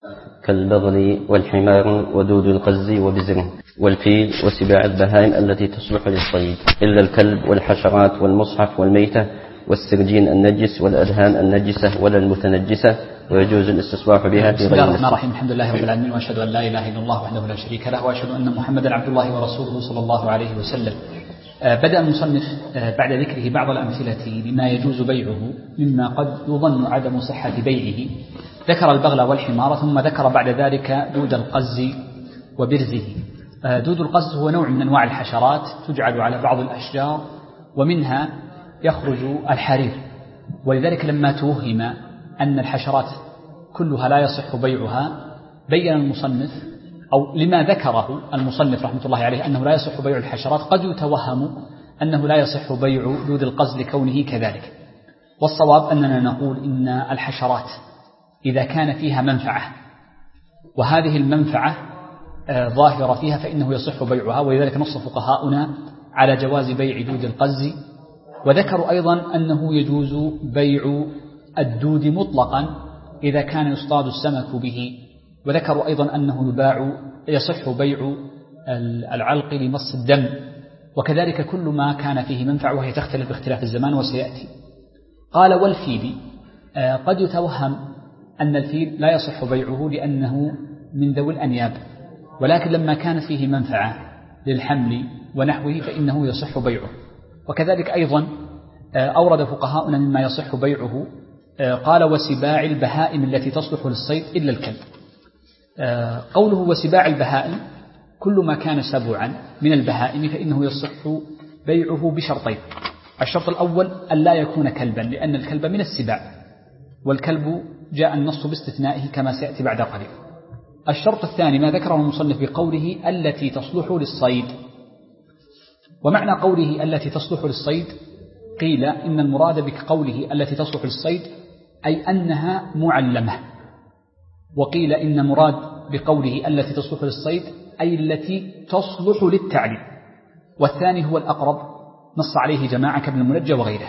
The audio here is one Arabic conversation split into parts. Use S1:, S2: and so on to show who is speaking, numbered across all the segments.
S1: كالبغل والحمار ودود القز وبزره والفيل وسباع البهائم التي تصلح للصيد، إلا الكلب والحشرات والمصحف والميتة والسرجين النجس والأدهان النجسة ولا المتنجسة، ويجوز الاستصباح بها في
S2: بسم الله
S1: غير
S2: الرحمن الرحيم. الحمد لله رب العالمين، وأشهد أن لا إله إلا الله وحده لا شريك له، وأشهد أن محمدا عبد الله ورسوله صلى الله عليه وسلم. بدأ المصنف بعد ذكره بعض الأمثلة لما يجوز بيعه مما قد يظن عدم صحة بيعه. ذكر البغل والحمار، ثم ذكر بعد ذلك دود القز وبرزه. دود القز هو نوع من أنواع الحشرات تجعل على بعض الأشجار، ومنها يخرج الحرير. ولذلك لما توهم أن الحشرات كلها لا يصح بيعها، بين المصنف أو لما ذكره المصنف رحمة الله عليه أنه لا يصح بيع الحشرات، قد يتوهم أنه لا يصح بيع دود القز لكونه كذلك. والصواب أننا نقول إن الحشرات إذا كان فيها منفعة وهذه المنفعة ظاهرة فيها فإنه يصح بيعها، ولذلك نص فقهاؤنا على جواز بيع دود القز. وذكروا أيضا أنه يجوز بيع الدود مطلقا إذا كان يصطاد السمك به. وذكروا أيضا أنه يصح بيع العلق لمص الدم، وكذلك كل ما كان فيه منفعة، وهي تختلف باختلاف الزمان وسيأتي. قال والفيل، قد يتوهم أن الفيل لا يصح بيعه لأنه من ذوي الأنياب، ولكن لما كانت فيه منفعة للحمل ونحوه فإنه يصح بيعه. وكذلك أيضا أورد فقهاؤنا مما يصح بيعه، قال وسباع البهائم التي تصلح للصيد إلا الكلب. قوله وسباع البهائم كل ما كان سبعا من البهائم فإنه يصح بيعه بشرطين. الشرط الأول أن لا يكون كلبا، لأن الكلب من السباع، والكلب جاء النص باستثنائه كما سيأتي بعد قليل. الشرط الثاني ما ذكره المصنف بقوله التي تصلح للصيد. ومعنى قوله التي تصلح للصيد، قيل إن المراد بقوله التي تصلح للصيد أي أنها معلمة، وقيل إن مراد بقوله التي تصلح للصيد أي التي تصلح للتعليم، والثاني هو الأقرب، نص عليه جماعة كابن المنجى وغيره.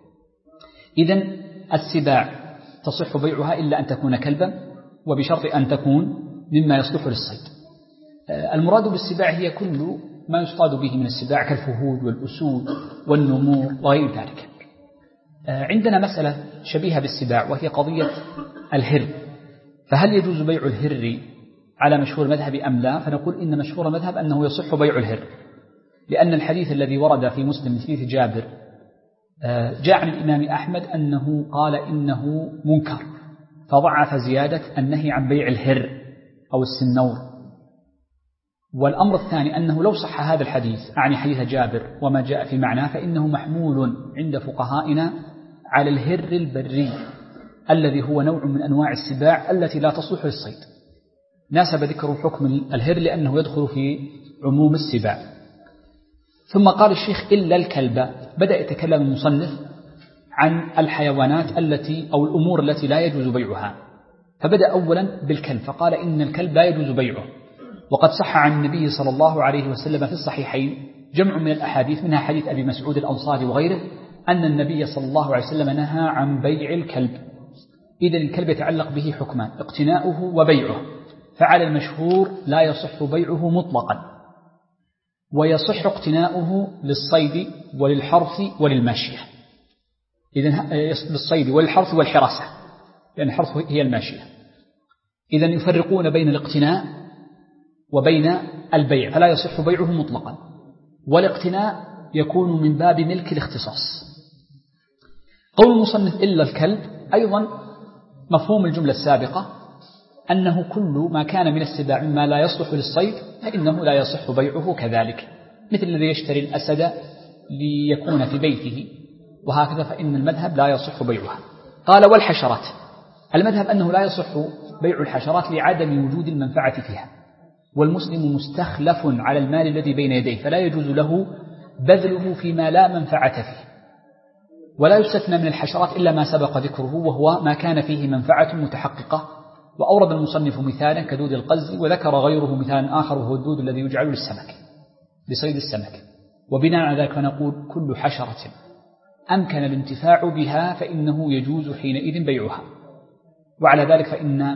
S2: إذن السباع تصح بيعها إلا أن تكون كلبا، وبشرط أن تكون مما يصلح للصيد. المراد بالسباع هي كل ما يصطاد به من السباع كالفهود والأسود والنمور وغير ذلك. عندنا مسألة شبيهة بالسباع وهي قضية الهر، فهل يجوز بيع الهر على مشهور مذهب أم لا؟ فنقول إن مشهور مذهب أنه يصح بيع الهر، لأن الحديث الذي ورد في مسلم من حديث جابر جاء عن الإمام أحمد أنه قال إنه منكر، فضعف زيادة النهي عن بيع الهر أو السنور. والأمر الثاني أنه لو صح هذا الحديث أعني حديث جابر وما جاء في معناه، فإنه محمول عند فقهائنا على الهر البري الذي هو نوع من أنواع السباع التي لا تصلح للصيد. ناسب ذكر حكم الهر لأنه يدخل في عموم السباع. ثم قال الشيخ إلا الكلب. بدأ يتكلم المصنف عن الحيوانات التي أو الأمور التي لا يجوز بيعها، فبدأ أولا بالكلب، فقال إن الكلب لا يجوز بيعه. وقد صح عن النبي صلى الله عليه وسلم في الصحيحين جمع من الأحاديث، منها حديث أبي مسعود الأنصاري وغيره، أن النبي صلى الله عليه وسلم نهى عن بيع الكلب. إذن الكلب يتعلق به حكمان، اقتناؤه وبيعه. فعلى المشهور لا يصح بيعه مطلقا، ويصح اقتناؤه للصيد وللحرث وللماشية. إذن للصيد والحرث والحراسة، لأن الحرث هي الماشية. إذن يفرقون بين الاقتناء وبين البيع، فلا يصح بيعه مطلقا. والاقتناء يكون من باب ملك الاختصاص. قول المصنف إلا الكلب، أيضا مفهوم الجملة السابقة أنه كل ما كان من السباع مما لا يصلح للصيد فإنه لا يصح بيعه كذلك، مثل الذي يشتري الأسد ليكون في بيته وهكذا، فإن المذهب لا يصح بيعها. قال والحشرات، المذهب أنه لا يصح بيع الحشرات لعدم وجود المنفعة فيها، والمسلم مستخلف على المال الذي بين يديه، فلا يجوز له بذله فيما لا منفعة فيه. ولا يستثنى من الحشرات إلا ما سبق ذكره، وهو ما كان فيه منفعة متحققة. وأورد المصنف مثالا كدود القز، وذكر غيره مثالا آخر وهو الدود الذي يجعل للسمك لصيد السمك. وبناء على ذلك نقول كل حشرة أمكن الانتفاع بها فإنه يجوز حينئذ بيعها. وعلى ذلك فإن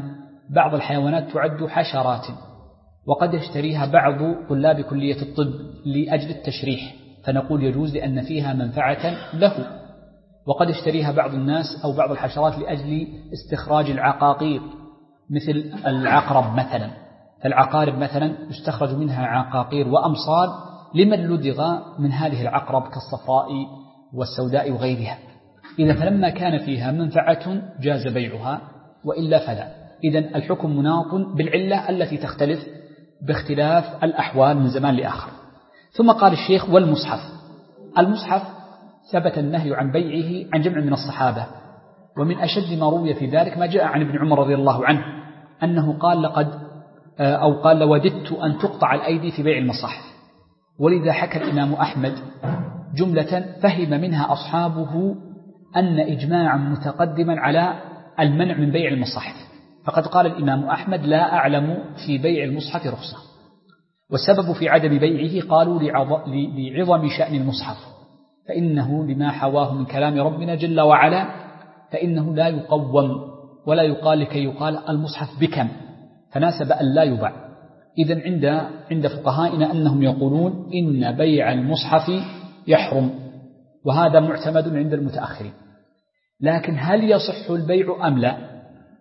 S2: بعض الحيوانات تعد حشرات، وقد يشتريها بعض طلاب كلية الطب لأجل التشريح، فنقول يجوز لأن فيها منفعة له. وقد يشتريها بعض الناس أو بعض الحشرات لأجل استخراج العقاقير مثل العقرب مثلا، فالعقارب مثلا يستخرج منها عقاقير وأمصال لمن لدغ من هذه العقرب كالصفراء والسوداء وغيرها. إذا فلما كان فيها منفعة جاز بيعها، وإلا فلا. إذن الحكم مناط بالعلة التي تختلف باختلاف الأحوال من زمان لآخر. ثم قال الشيخ: والمصحف. المصحف ثبت النهي عن بيعه عن جمع من الصحابة، ومن أشد ما روي في ذلك ما جاء عن ابن عمر رضي الله عنه أنه قال لوددت أن تقطع الأيدي في بيع المصاحف. ولذا حكى الإمام أحمد جملة فهم منها أصحابه أن إجماعا متقدما على المنع من بيع المصاحف، فقد قال الإمام أحمد: لا أعلم في بيع المصحف رخصة. والسبب في عدم بيعه قالوا لعظم شأن المصحف، فإنه لما حواه من كلام ربنا جل وعلا، فإنه لا يقوم ولا يقال لكي يقال المصحف بكم، فناسب أن لا يباع. إذن عند فقهائنا أنهم يقولون إن بيع المصحف يحرم، وهذا معتمد عند المتأخرين. لكن هل يصح البيع أم لا؟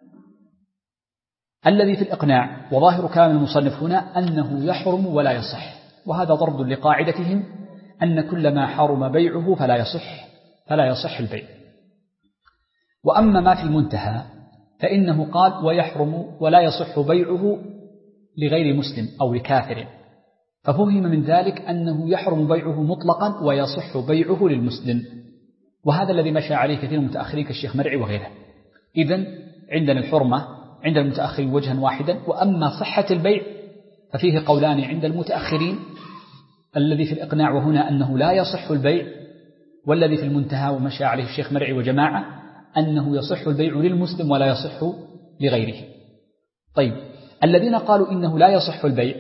S2: الذي في الإقناع وظاهر كلام المصنف هنا أنه يحرم ولا يصح، وهذا ضرب لقاعدتهم أن كل ما حرم بيعه فلا يصح البيع. وأما ما في المنتهى فإنه قال: ويحرم ولا يصح بيعه لغير مسلم أو لكافر، ففهم من ذلك أنه يحرم بيعه مطلقا ويصح بيعه للمسلم، وهذا الذي مشى عليه كثير من المتأخرين كالشيخ مرعي وغيره. إذن عندنا الحرمة عند المتأخرين وجها واحدا، وأما صحة البيع ففيه قولان عند المتأخرين: الذي في الإقناع وهنا أنه لا يصح البيع، والذي في المنتهى ومشى عليه الشيخ مرعي وجماعة أنه يصح البيع للمسلم ولا يصح لغيره. طيب، الذين قالوا إنه لا يصح البيع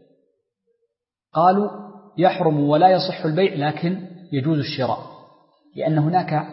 S2: قالوا يحرم ولا يصح البيع لكن يجوز الشراء، لأن هناك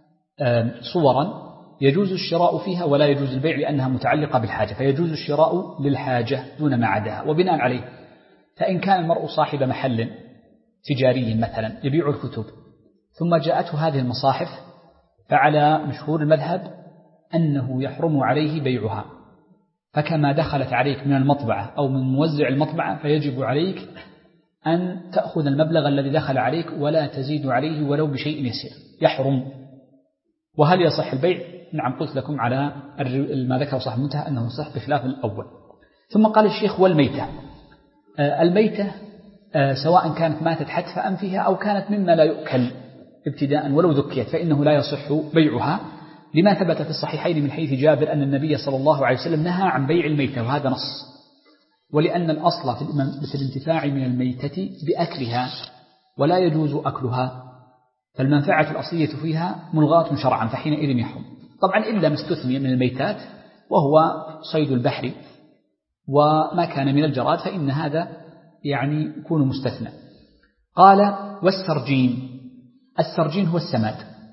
S2: صورا يجوز الشراء فيها ولا يجوز البيع لأنها متعلقة بالحاجة، فيجوز الشراء للحاجة دون ما عداها. وبناء عليه فإن كان المرء صاحب محل تجاري مثلا يبيع الكتب، ثم جاءته هذه المصاحف، فعلى مشهور المذهب أنه يحرم عليه بيعها، فكما دخلت عليك من المطبعة أو من موزع المطبعة فيجب عليك أن تأخذ المبلغ الذي دخل عليك ولا تزيد عليه ولو بشيء يسير، يحرم. وهل يصح البيع؟ نعم، قلت لكم على ما ذكر صاحب المنتهى أنه صح بخلاف الأول. ثم قال الشيخ: والميتة. الميتة سواء كانت ماتت حتف أنفها أو كانت مما لا يؤكل ابتداء ولو ذكيت فإنه لا يصح بيعها، لما ثبت في الصحيحين من حديث جابر أن النبي صلى الله عليه وسلم نهى عن بيع الميتة، وهذا نص. ولأن الأصل في الانتفاع من الميتة بأكلها ولا يجوز أكلها، فالمنفعة الأصلية فيها ملغاة شرعا، فحينئذ يحرم. طبعا إلا ما استثني من الميتات وهو صيد البحر وما كان من الجراد، فإن هذا يعني يكون مستثنى. قال: والسرجين. السرجين هو السماد.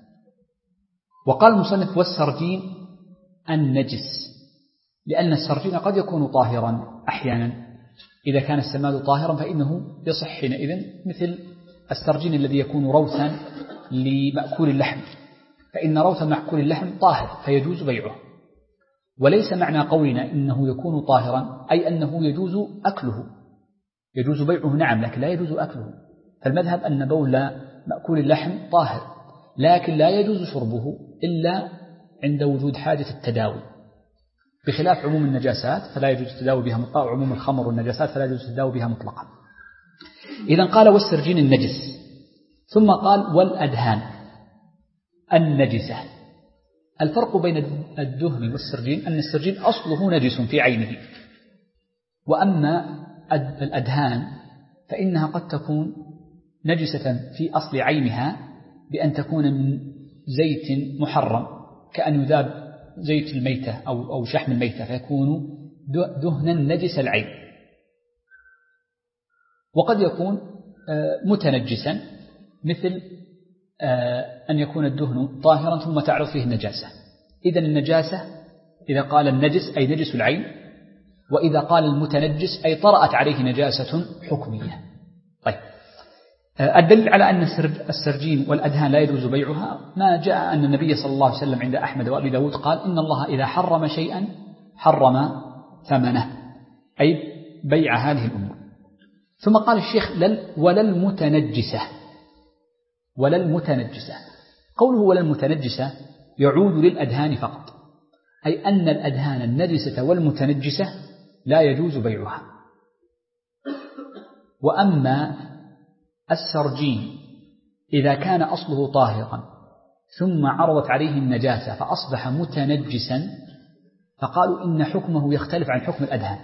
S2: وقال المصنف: والسرجين النجس، لأن السرجين قد يكون طاهرا أحيانا، إذا كان السماد طاهرا فإنه يصح حينئذ، مثل السرجين الذي يكون روثا لمأكول اللحم، فإن روث مأكول اللحم طاهر فيجوز بيعه. وليس معنى قولنا إنه يكون طاهرا أي أنه يجوز أكله، يجوز بيعه نعم، لكن لا يجوز أكله. فالمذهب أن بول مأكول اللحم طاهر، لكن لا يجوز شربه إلا عند وجود حاجة التداوي، بخلاف عموم النجاسات فلا يجوز التداوي بها مطلقا، عموم الخمر والنجاسات فلا يجوز التداوي بها مطلقا. إذن قال: والسرجين النجس. ثم قال: والأدهان النجسة. الفرق بين الدهن والسرجين أن السرجين أصله نجس في عينه، وأما الأدهان فإنها قد تكون نجسة في أصل عينها بأن تكون من زيت محرم، كأن يذاب زيت الميتة أو شحم الميتة فيكون دهنا نجس العين. وقد يكون متنجسا، مثل أن يكون الدهن طاهرا ثم تعرض فيه النجاسة. إذن النجاسة إذا قال النجس أي نجس العين، وإذا قال المتنجس أي طرأت عليه نجاسة حكمية. طيب، الدليل على أن السرجين والأدهان لا يجوز بيعها ما جاء أن النبي صلى الله عليه وسلم عند أحمد وأبي داود قال إن الله إذا حرم شيئا حرم ثمنه، أي بيع هذه الأمور. ثم قال الشيخ ولا المتنجسة. ولا المتنجسة، قوله ولا المتنجسة يعود للأدهان فقط، أي أن الأدهان النجسة والمتنجسة لا يجوز بيعها. وأما السرجين إذا كان أصله طاهرا ثم عرضت عليه النجاسة فأصبح متنجسا، فقالوا إن حكمه يختلف عن حكم الأدهان،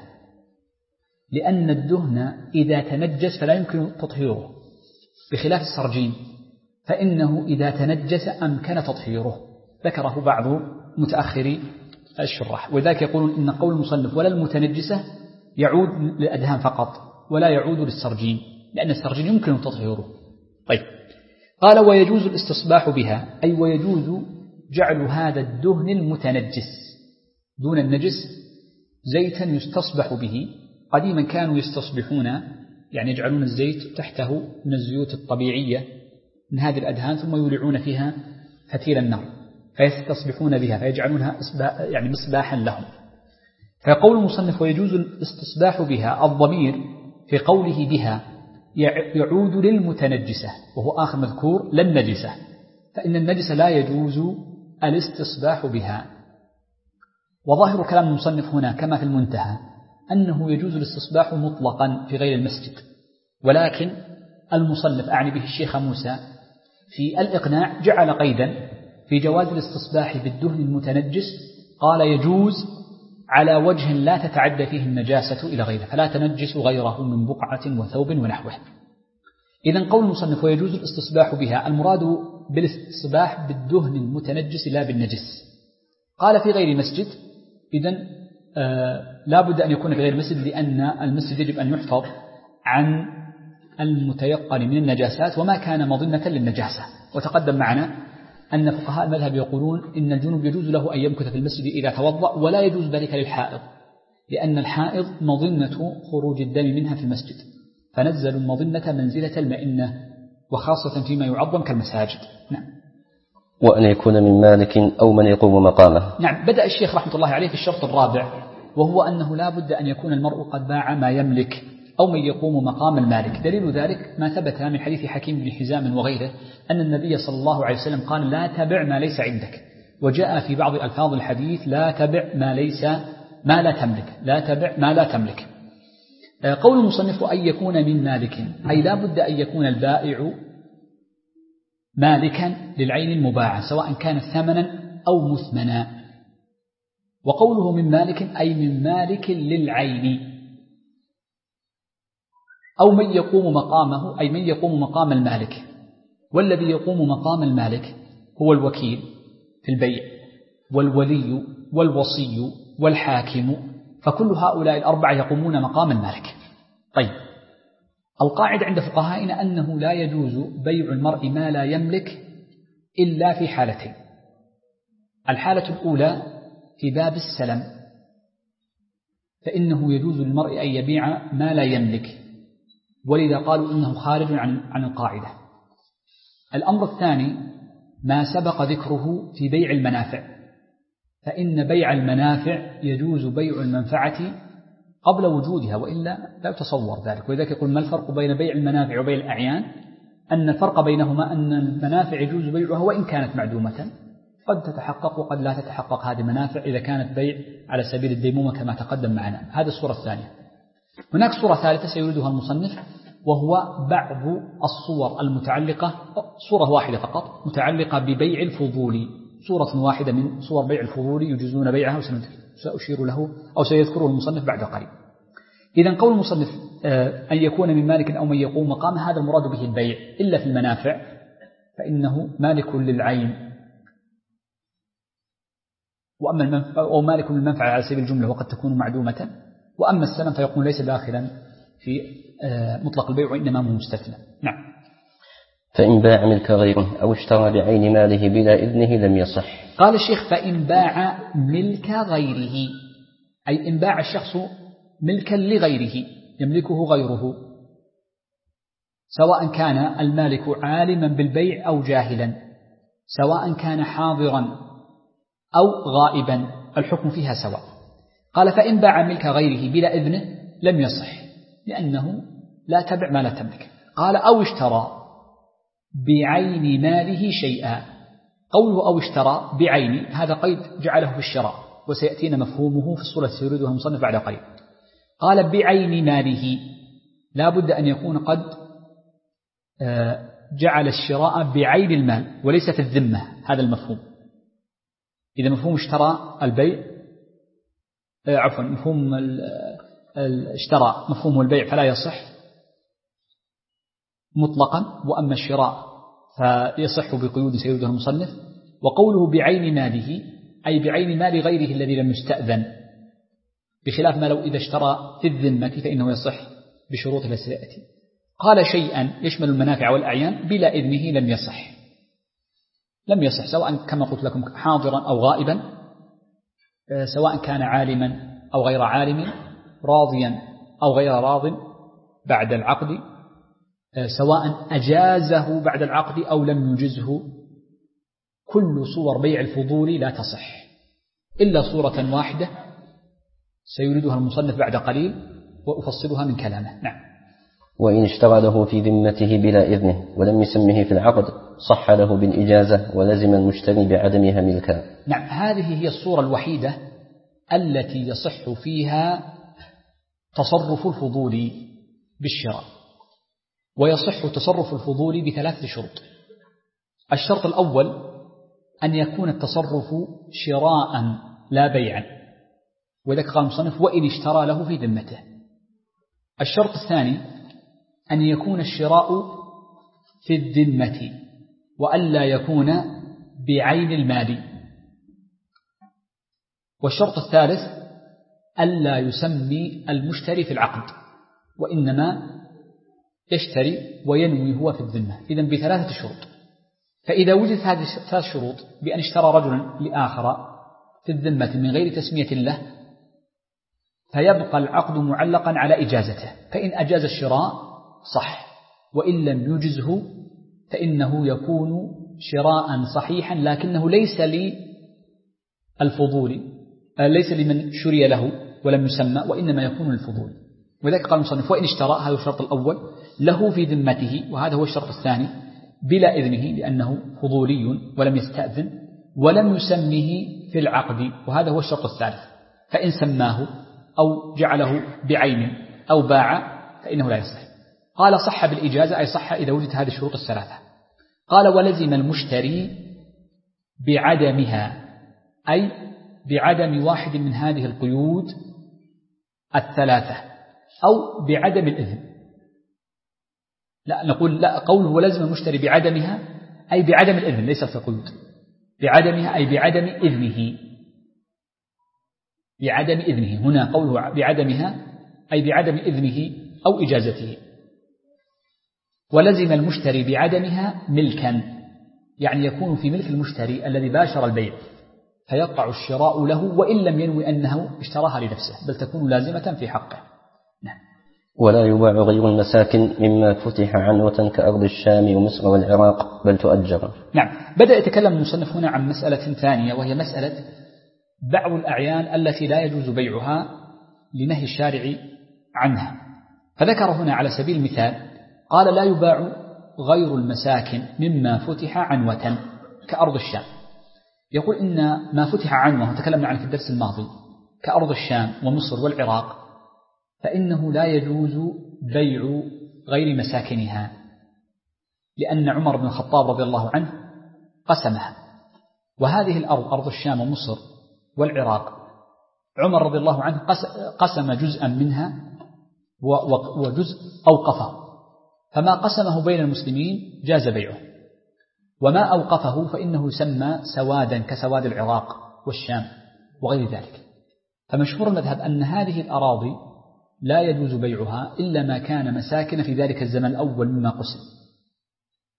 S2: لأن الدهن إذا تنجس فلا يمكن تطهيره، بخلاف السرجين فإنه إذا تنجس أمكن تطهيره. ذكره بعض متأخري الشراح، وذلك يقولون إن قول المصنف ولا المتنجسة يعود للأدهان فقط ولا يعود للسرجين، لأن السرجين يمكن تطهيره. طيب، قال ويجوز الاستصباح بها، أي ويجوز جعل هذا الدهن المتنجس دون النجس زيتا يستصبح به. قديما كانوا يستصبحون، يعني يجعلون الزيت تحته من الزيوت الطبيعية من هذه الأدهان ثم يولعون فيها فتيل النار فيستصبحون بها فيجعلونها يعني مصباحا لهم. فيقول المصنف ويجوز الاستصباح بها، الضمير في قوله بها يعود للمتنجسة وهو آخر مذكور للنجسة، فإن النجسة لا يجوز الاستصباح بها. وظاهر كلام المصنف هنا كما في المنتهى أنه يجوز الاستصباح مطلقا في غير المسجد، ولكن المصنف أعني به الشيخ موسى في الإقناع جعل قيدا في جواز الاستصباح بالدهن المتنجس، قال يجوز على وجه لا تتعدى فيه النجاسة إلى غيره، فلا تنجس غيره من بقعة وثوب ونحوه. إذن قول المصنف ويجوز الاستصباح بها، المراد بالاستصباح بالدهن المتنجس لا بالنجس. قال في غير مسجد، إذن لا بد أن يكون في غير مسجد، لأن المسجد يجب أن يحفظ عن المتيقن من النجاسات وما كان مظنة للنجاسة. وتقدم معنا أن فقهاء المذهب يقولون إن الجنوب يجوز له أن يمكث في المسجد إذا توضأ، ولا يجوز ذلك للحائض، لأن الحائض مظنة خروج الدم منها في المسجد، فنزل المظنة منزلة المئنة، وخاصة فيما يعظم كالمساجد. نعم.
S1: وأن يكون من مالك أو من يقوم مقامه.
S2: نعم. بدأ الشيخ رحمة الله عليه في الشرط الرابع، وهو أنه لا بد أن يكون المرء قد باع ما يملك أو من يقوم مقام المالك. دليل ذلك ما ثبت من حديث حكيم بن حزام وغيره أن النبي صلى الله عليه وسلم قال لا تبع ما ليس عندك، وجاء في بعض ألفاظ الحديث لا تبع ما لا تملك، لا تبع ما لا تملك. قول المصنف أن يكون من مالك، أي لا بد أن يكون البائع مالكا للعين المباعة سواء كانت ثمنا أو مثمنا. وقوله من مالك أي من مالك للعين، أو من يقوم مقامه أي من يقوم مقام المالك. والذي يقوم مقام المالك هو الوكيل في البيع والولي والوصي والحاكم، فكل هؤلاء الأربعة يقومون مقام المالك. طيب، القاعدة عند فقهائنا أنه لا يجوز بيع المرء ما لا يملك إلا في حالتين. الحالة الأولى في باب السلم، فإنه يجوز للمرء أن يبيع ما لا يملك، ولذا قالوا إنه خارج عن القاعدة. الأمر الثاني ما سبق ذكره في بيع المنافع، فإن بيع المنافع يجوز بيع المنفعة قبل وجودها، وإلا لا يتصور ذلك. ولذلك يقول ما الفرق بين بيع المنافع وبيع الأعيان؟ أن الفرق بينهما أن المنافع يجوز بيعها وإن كانت معدومة، قد تتحقق وقد لا تتحقق هذه المنافع إذا كانت بيع على سبيل الديمومة كما تقدم معنا. هذه الصورة الثانية. هناك صورة ثالثة سيريدها المصنف، وهو بعض الصور المتعلقة، صورة واحدة فقط متعلقة ببيع الفضول، صورة واحدة من صور بيع الفضول يجوزون بيعها، وسأشير له أو سيذكره المصنف بعد قليل. إذن قول المصنف أن يكون من مالك أو من يقوم مقام، هذا المراد به البيع، إلا في المنافع فإنه مالك للعين، وأما أو مالك للمنفعة على سبيل الجملة وقد تكون معدومة. وأما السلم فيكون ليس داخلا في مطلق البيع وإنما هو مستثنى. نعم.
S1: فإن باع ملك غيره أو اشترى بعين ماله بلا إذنه لم يصح.
S2: قال الشيخ فإن باع ملك غيره، أي إن باع الشخص ملكا لغيره يملكه غيره، سواء كان المالك عالما بالبيع أو جاهلا، سواء كان حاضرا أو غائبا، الحكم فيها سواء. قال فإن باع ملك غيره بلا إذنه لم يصح، لأنه لا تبع ما لا تملك. قال أو اشترى بعين ماله شيئا. قوله أو اشترى بعين هذا قيد جعله في الشراء، وسيأتينا مفهومه في الصورة سيريدها المصنف بعد قليل. قال بعين ماله، لا بد أن يكون قد جعل الشراء بعين المال وليس في الذمة، هذا المفهوم. إذا مفهوم اشترى البيع مفهوم اشترى مفهوم البيع فلا يصح مطلقا، وأما الشراء فيصح بقيود سيريدها المصنف. وقوله بعين ماله أي بعين مال غيره الذي لم يستأذن، بخلاف ما لو إذا اشترى في الذمة فإنه يصح بشروط التي سيأتي. قال شيئا يشمل المنافع والأعيان بلا إذنه لم يصح. لم يصح سواء كما قلت لكم حاضرا أو غائبا، سواء كان عالما أو غير عالم، راضيا أو غير راض بعد العقد، سواء أجازه بعد العقد أو لم يجزه. كل صور بيع الفضول لا تصح إلا صورة واحدة سيريدها المصنف بعد قليل وأفصلها من كلامه. نعم.
S1: وإن اشترى له في ذمته بلا إذنه ولم يسمه في العقد صح له بالإجازة ولزم المشتري بعدمها ملكا.
S2: نعم، هذه هي الصورة الوحيدة التي يصح فيها تصرف الفضول بالشراء، ويصح تصرف الفضول بثلاثة شروط. الشرط الأول أن يكون التصرف شراء لا بيعا، وذلك قال المصنف وإن اشترى له في ذمته. الشرط الثاني أن يكون الشراء في الذمة وألا يكون بعين المال. والشرط الثالث ألا يسمي المشتري في العقد، وإنما يشتري وينوي هو في الذمة. إذن بثلاثة شروط. فإذا وجدت هذه الثلاث شروط بأن اشترى رجل لآخر في الذمة من غير تسمية له، فيبقى العقد معلقا على إجازته، فإن أجاز الشراء صح، وإن لم يجزه فإنه يكون شراء صحيحا لكنه ليس للفضول، ليس لمن شري له ولم يسمى، وإنما يكون للفضول. وذلك قال المصنف وإن اشترى، هذا الشرط الأول، له في ذمته، وهذا هو الشرط الثاني، بلا إذنه لأنه فضولي ولم يستأذن، ولم يسمه في العقد، وهذا هو الشرط الثالث. فإن سماه أو جعله بعين أو باع فإنه لا يصح. قال صح بالإجازة، أي صح إذا وجدت هذه الشروط الثلاثة. قال ولزم المشتري بعدمها، أي بعدم واحد من هذه القيود الثلاثة، أو بعدم الإذن. لا نقول لا، قوله ولزم المشتري بعدمها أي بعدم الإذن، ليس في قيود. بعدمها أي بعدم إذنه، بعدم إذنه. هنا قوله بعدمها أي بعدم إذنه أو إجازته. ولزم المشتري بعدمها ملكا، يعني يكون في ملك المشتري الذي باشر البيع، فيقع الشراء له وإن لم ينوي أنه اشتراها لنفسه، بل تكون لازمة في حقه. نعم.
S1: ولا يباع غير المساكن مما فتح عنوة كأرض الشام ومصر والعراق، بل تؤجر.
S2: نعم. بدأ يتكلم المصنف هنا عن مسألة ثانية، وهي مسألة بيع الأعيان التي لا يجوز بيعها لنهي الشارع عنها. فذكر هنا على سبيل المثال قال لا يباع غير المساكن مما فتح عنوة كأرض الشام. يقول إن ما فتح عنوة، وتكلمنا عنه في الدرس الماضي، كأرض الشام ومصر والعراق، فإنه لا يجوز بيع غير مساكنها، لأن عمر بن الخطاب رضي الله عنه قسمها. وهذه الأرض، أرض الشام ومصر والعراق، عمر رضي الله عنه قسم جزءا منها وجزء أوقفه، فما قسمه بين المسلمين جاز بيعه، وما أوقفه فإنه يسمى سوادا كسواد العراق والشام وغير ذلك. فمشهور المذهب أن هذه الأراضي لا يجوز بيعها إلا ما كان مساكن في ذلك الزمن الأول مما قسم.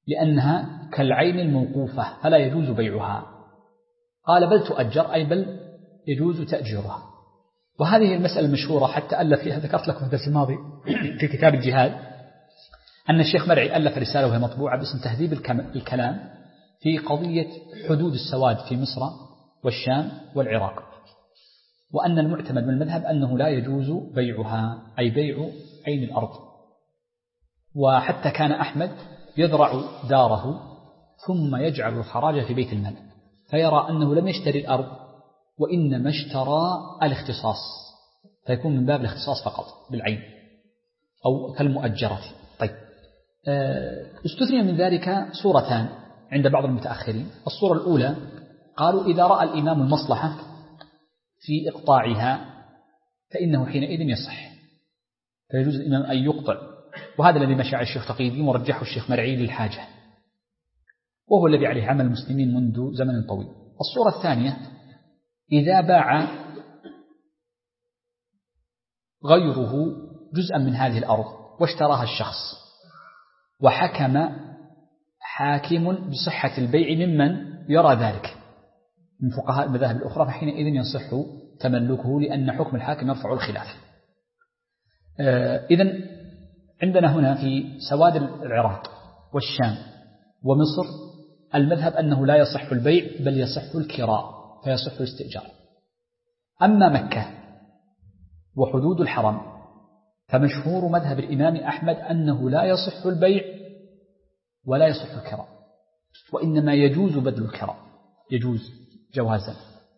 S2: لأنها كالعين الموقوفة فلا يجوز بيعها. قال بل تؤجر، أي بل يجوز تأجيرها. وهذه المسألة المشهورة حتى ألف فيها، ذكرت لكم في الدرس الماضي في كتاب الجهاد أن الشيخ مرعي ألف رسالة وهي مطبوعة باسم تهذيب الكلام في قضية حدود السواد في مصر والشام والعراق، وأن المعتمد من المذهب أنه لا يجوز بيعها، أي بيع عين الأرض. وحتى كان أحمد يذرع داره ثم يجعل الخراج في بيت المال، فيرى أنه لم يشتري الأرض وإنما اشترى الاختصاص، فيكون من باب الاختصاص فقط بالعين أو كالمؤجرة. طيب، استثني من ذلك صورتان عند بعض المتأخرين. الصورة الأولى قالوا إذا رأى الإمام المصلحة في إقطاعها فإنه حينئذ يصح، فيجوز الإمام أن يقطع، وهذا الذي مشى عليه الشيخ تقي الدين ورجحه الشيخ مرعي للحاجة، وهو الذي عليه عمل المسلمين منذ زمن طويل. الصورة الثانية إذا باع غيره جزءا من هذه الأرض واشتراها الشخص وحكم حاكم بصحة البيع ممن يرى ذلك من فقهاء المذاهب الأخرى، فحينئذ يصح تملكه لأن حكم الحاكم يرفع الخلاف. إذن عندنا هنا في سواد العراق والشام ومصر المذهب أنه لا يصح البيع بل يصح الكراء، فيصح الاستئجار. أما مكة وحدود الحرم فمشهور مذهب الإمام أحمد أنه لا يصح البيع ولا يصح الكراء، وإنما يجوز بدل الكراء، يجوز جوازا.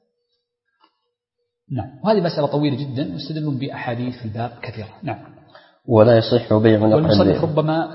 S2: نعم، وهذه مسألة طويلة جدا واستدلون بأحاديث في الباب كثيرة. نعم.
S1: ولا يصح بيع نقل
S2: والمصنف ربما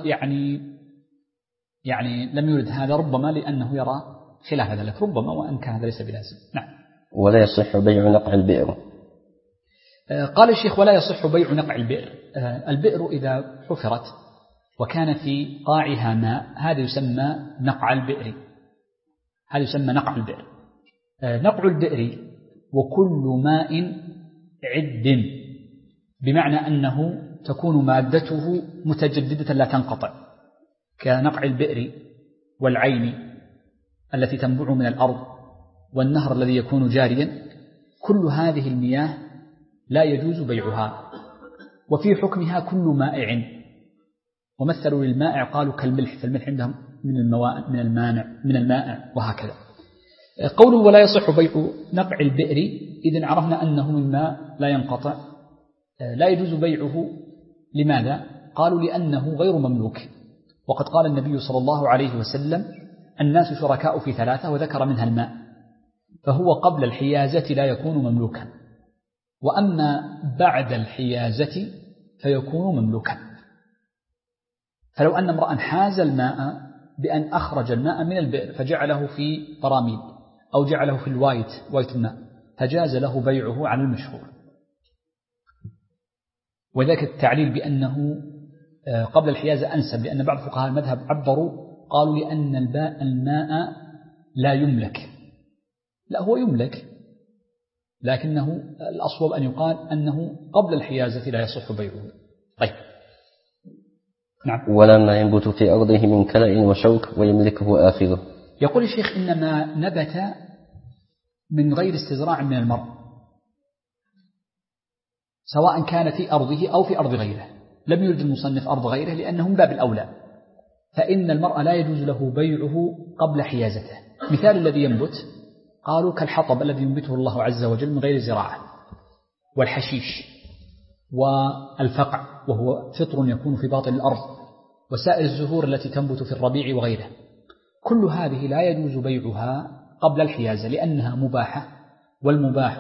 S2: يعني لم يرد هذا، ربما لأنه يرى خلاف ذلك، ربما، وأن كان هذا ليس بلازم. نعم.
S1: ولا يصح بيع نقع البئر.
S2: قال الشيخ ولا يصح بيع نقع البئر. البئر إذا حفرت وكان في قاعها ماء هذا يسمى نقع البئر، هذا يسمى نقع البئر. نقع البئر وكل ماء عد، بمعنى أنه تكون مادته متجددة لا تنقطع، كنقع البئر والعين التي تنبع من الأرض والنهر الذي يكون جاريا. كل هذه المياه لا يجوز بيعها، وفي حكمها كل مائع، ومثلوا للمائع قالوا كالملح، فالملح عندهم من المائع وهكذا. قوله ولا يصح بيع نقع البئر، إذن عرفنا أنه مما لا ينقطع، لا يجوز بيعه. لماذا؟ قالوا لأنه غير مملوك، وقد قال النبي صلى الله عليه وسلم الناس شركاء في ثلاثة، وذكر منها الماء، فهو قبل الحيازة لا يكون مملوكا، وأما بعد الحيازة فيكون مملوكا. فلو أن امرأ حاز الماء بأن أخرج الماء من البئر فجعله في براميل أو جعله في وايت الماء فجاز له بيعه عن المشهور. وذلك التعليل بأنه قبل الحيازة أنسب، لأن بعض فقهاء المذهب عبروا قالوا لأن الماء لا يملك. لا، هو يملك، لكنه الأصوب أن يقال أنه قبل الحيازة لا يصح بيعه. طيب. نعم.
S1: ولا ما ينبت في أرضه من كلأ وشوك ويملكه آخره.
S2: يقول الشيخ إنما نبت من غير استزراع من المرء، سواء كان في أرضه أو في أرض غيره. لم يرد المصنف أرض غيره لأنه من باب الأولى، فإن المرء لا يجوز له بيعه قبل حيازته. مثال الذي ينبت قالوا كالحطب الذي ينبته الله عز وجل من غير زراعة، والحشيش والفقع وهو فطر يكون في باطن الأرض، وسائر الزهور التي تنبت في الربيع وغيره. كل هذه لا يجوز بيعها قبل الحيازة لأنها مباحة، والمباح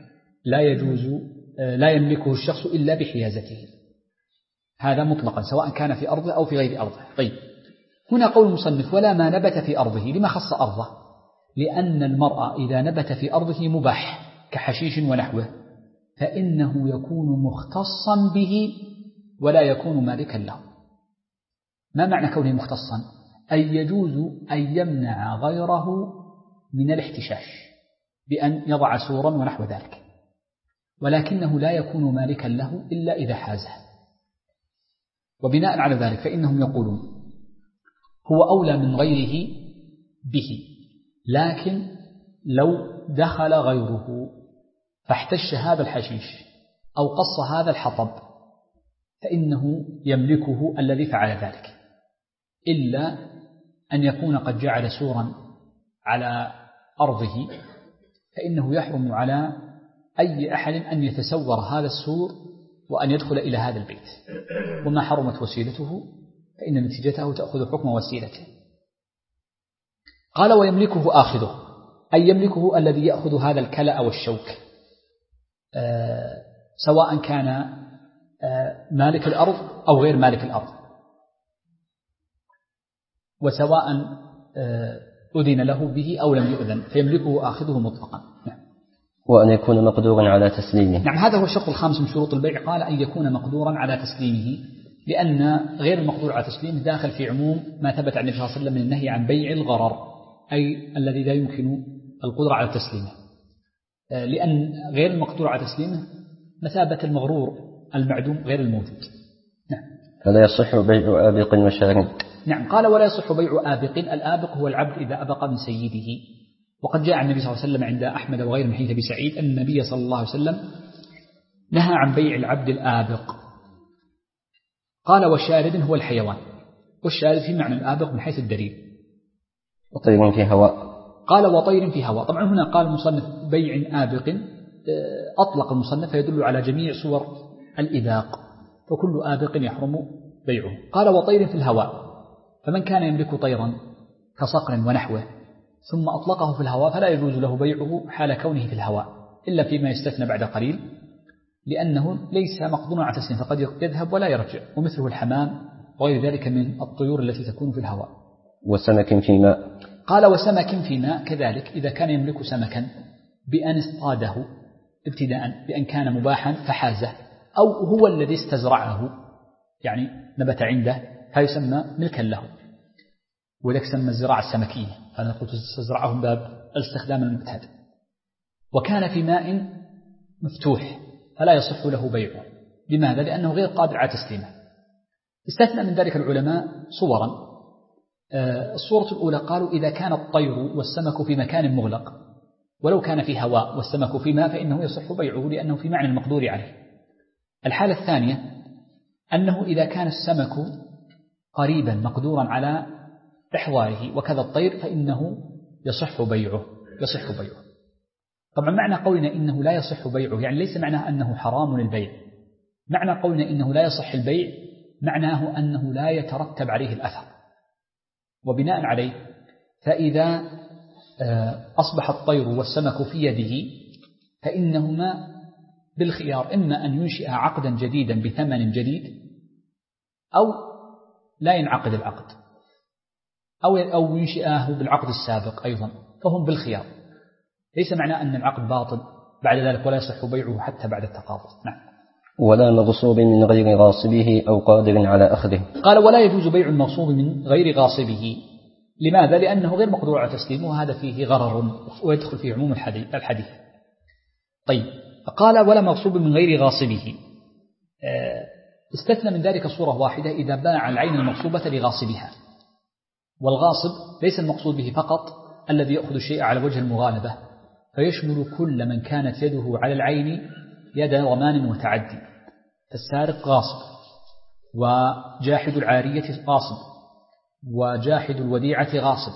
S2: لا يملكه الشخص إلا بحيازته، هذا مطلقا سواء كان في أرضه أو في غير أرضه. طيب، هنا قول المصنف ولا ما نبت في أرضه، لما خص أرضه؟ لأن المرء إذا نبت في أرضه مباح كحشيش ونحوه فإنه يكون مختصا به ولا يكون مالكا له. ما معنى كونه مختصا؟ أي يجوز أن يمنع غيره من الاحتشاش بأن يضع سورا ونحو ذلك، ولكنه لا يكون مالكا له إلا إذا حازه. وبناء على ذلك فإنهم يقولون هو أولى من غيره به، لكن لو دخل غيره فاحتش هذا الحشيش أو قص هذا الحطب فإنه يملكه الذي فعل ذلك، إلا أن يكون قد جعل سورا على أرضه، فإنه يحرم على أي أحد أن يتسور هذا السور وأن يدخل إلى هذا البيت، وما حرمت وسيلته فإن نتيجته تأخذ حكم وسيلته. قال ويملكه آخذه، أي يملكه الذي يأخذ هذا الكلأ والشوك، سواء كان مالك الأرض أو غير مالك الأرض، وسواء أذن له به أو لم يؤذن، فيملكه آخذه مطلقا.
S1: وأن يكون مقدورا على تسليمه.
S2: نعم، هذا هو الشرط الخامس من شروط البيع، قال أن يكون مقدورا على تسليمه، لأن غير المقدور على تسليمه داخل في عموم ما ثبت عن النبي صلى الله عليه وسلم من النهي عن بيع الغرر، أي الذي لا يمكن القدرة على تسليمه، لأن غير المقدور على تسليمه مثابة المغرور المعدوم غير الموجود. نعم.
S1: فلا يصح بيع آبق وشارد.
S2: نعم، قال ولا يصح بيع آبق. الآبق هو العبد إذا أبق من سيده، وقد جاء النبي صلى الله عليه وسلم عند أحمد وغيره من حديث أبي سعيد أن النبي صلى الله عليه وسلم نهى عن بيع العبد الآبق. قال والشارد هو الحيوان، والشارد في معنى الآبق من حيث الدليل.
S1: وطير في هواء.
S2: قال وطير في هواء. طبعا هنا قال المصنف بيع آبق، أطلق المصنف فيدل على جميع صور الإذاق، فكل آبق يحرم بيعه. قال وطير في الهواء، فمن كان يملك طيرا كصقر ونحوه ثم أطلقه في الهواء فلا يجوز له بيعه حال كونه في الهواء، إلا فيما يستثنى بعد قليل، لأنه ليس مقدور على تسليم فقد يذهب ولا يرجع، ومثله الحمام وغير ذلك من الطيور التي تكون في الهواء.
S1: وسمك في ماء.
S2: قال وسمك في ماء كذلك، إذا كان يملك سمكا بأن اصطاده ابتداء بأن كان مباحا فحازه، أو هو الذي استزرعه يعني نبت عنده فيسمى ملكا له، وذلك سمى الزراعة السمكية، فنقول تستزرعه من باب الاستخدام المعتاد. وكان في ماء مفتوح فلا يصح له بيعه. لماذا؟ لأنه غير قادر على تسليمه. استثنى من ذلك العلماء صورا. الصورة الأولى قالوا إذا كان الطير والسمك في مكان مغلق، ولو كان في هواء والسمك في ماء فإنه يصح بيعه لأنه في معنى المقدور عليه. الحالة الثانية أنه إذا كان السمك قريبا مقدورا على إحضاره وكذا الطير فإنه يصح بيعه. طبعا معنى قولنا إنه لا يصح بيعه يعني ليس معناه أنه حرام البيع، معنى قولنا إنه لا يصح البيع معناه أنه لا يترتب عليه الأثر. وبناء عليه فإذا أصبح الطير والسمك في يده فإنهما بالخيار، إما أن ينشئ عقدا جديدا بثمن جديد أو لا ينعقد العقد، أو ينشئه بالعقد السابق أيضا، فهم بالخيار. ليس معنى أن العقد باطل بعد ذلك ولا يصح بيعه حتى بعد التقابض. نعم.
S1: ولا مغصوب من غير غاصبه أو قادر على أخذه.
S2: قال ولا يجوز بيع المغصوب من غير غاصبه. لماذا؟ لأنه غير مقدور على تسليمه، وهذا فيه غرر ويدخل في عموم الحديث. طيب، قال ولا مغصوب من غير غاصبه. استثنى من ذلك صورة واحدة، إذا باع العين المغصوبة لغاصبها. والغاصب ليس المقصود به فقط الذي يأخذ الشيء على وجه المغالبة، فيشمل كل من كانت يده على العين يد ضمان وتعدي. فالسارق غاصب، وجاحد العارية غاصب، وجاحد الوديعة غاصب،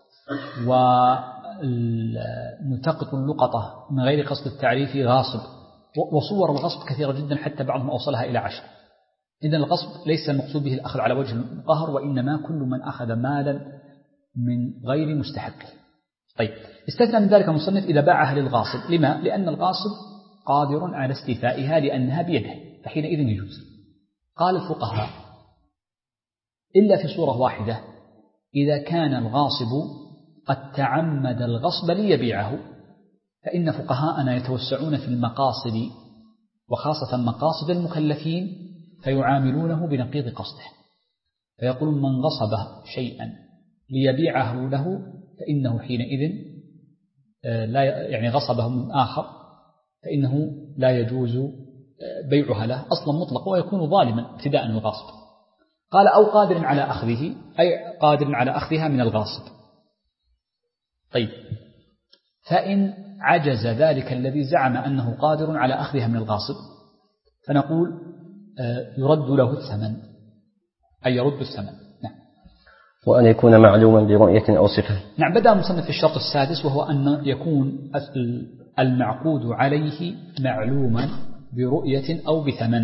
S2: وملتقط اللقطة من غير قصد التعريف غاصب. وصور الغصب كثيرة جدا حتى بعضهم أوصلها إلى 10. إذن الغصب ليس المقصود به الأخذ على وجه القهر، وإنما كل من أخذ مالا من غير مستحقه. طيب، استثنى من ذلك المصنف إذا باعها للغاصب. لما؟ لأن الغاصب قادر على استيفائها لأنها بيده، فحينئذ يجوز. قال الفقهاء إلا في صورة واحدة، إذا كان الغاصب قد تعمد الغصب ليبيعه، فإن فقهاءنا يتوسعون في المقاصد وخاصة مقاصد المكلفين فيعاملونه بنقيض قصده، فيقول من غصب شيئا ليبيعه له فإنه حينئذ لا يعني غصبه من آخر، فإنه لا يجوز بيعها له أصلا مطلقا، ويكون ظالما ابتداء الغاصب. قال أو قادر على أخذه، أي قادر على أخذها من الغاصب. طيب، فإن عجز ذلك الذي زعم أنه قادر على أخذها من الغاصب فنقول يرد له الثمن، أي يرد الثمن. نعم.
S1: وأن يكون معلوما برؤية أو صفة.
S2: نعم. بدأ المصنف في الشرط السادس، وهو أن يكون المعقود عليه معلوما برؤية أو بثمن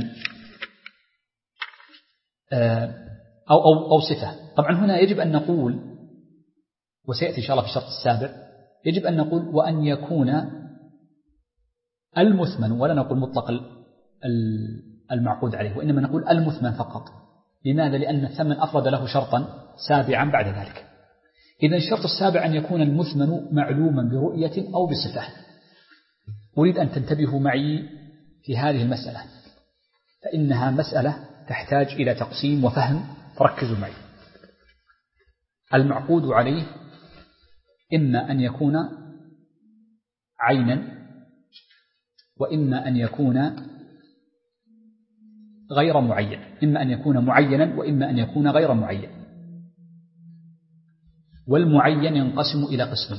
S2: أو صفة. طبعا هنا يجب أن نقول، وسيأتي إن شاء الله في الشرط السابع، يجب أن نقول وأن يكون المثمن، ولا نقول مطلق المعقود عليه، وإنما نقول المثمن فقط. لماذا؟ لأن الثمن أفرد له شرطا سابعا بعد ذلك. إذن الشرط السابع أن يكون المثمن معلوما برؤية أو بصفة. أريد أن تنتبهوا معي في هذه المسألة، فإنها مسألة تحتاج إلى تقسيم وفهم، فركزوا معي. المعقود عليه إما أن يكون عينا، وإما أن يكون غير معين، إما أن يكون معينا وإما أن يكون غير معين. والمعين ينقسم إلى قسمين: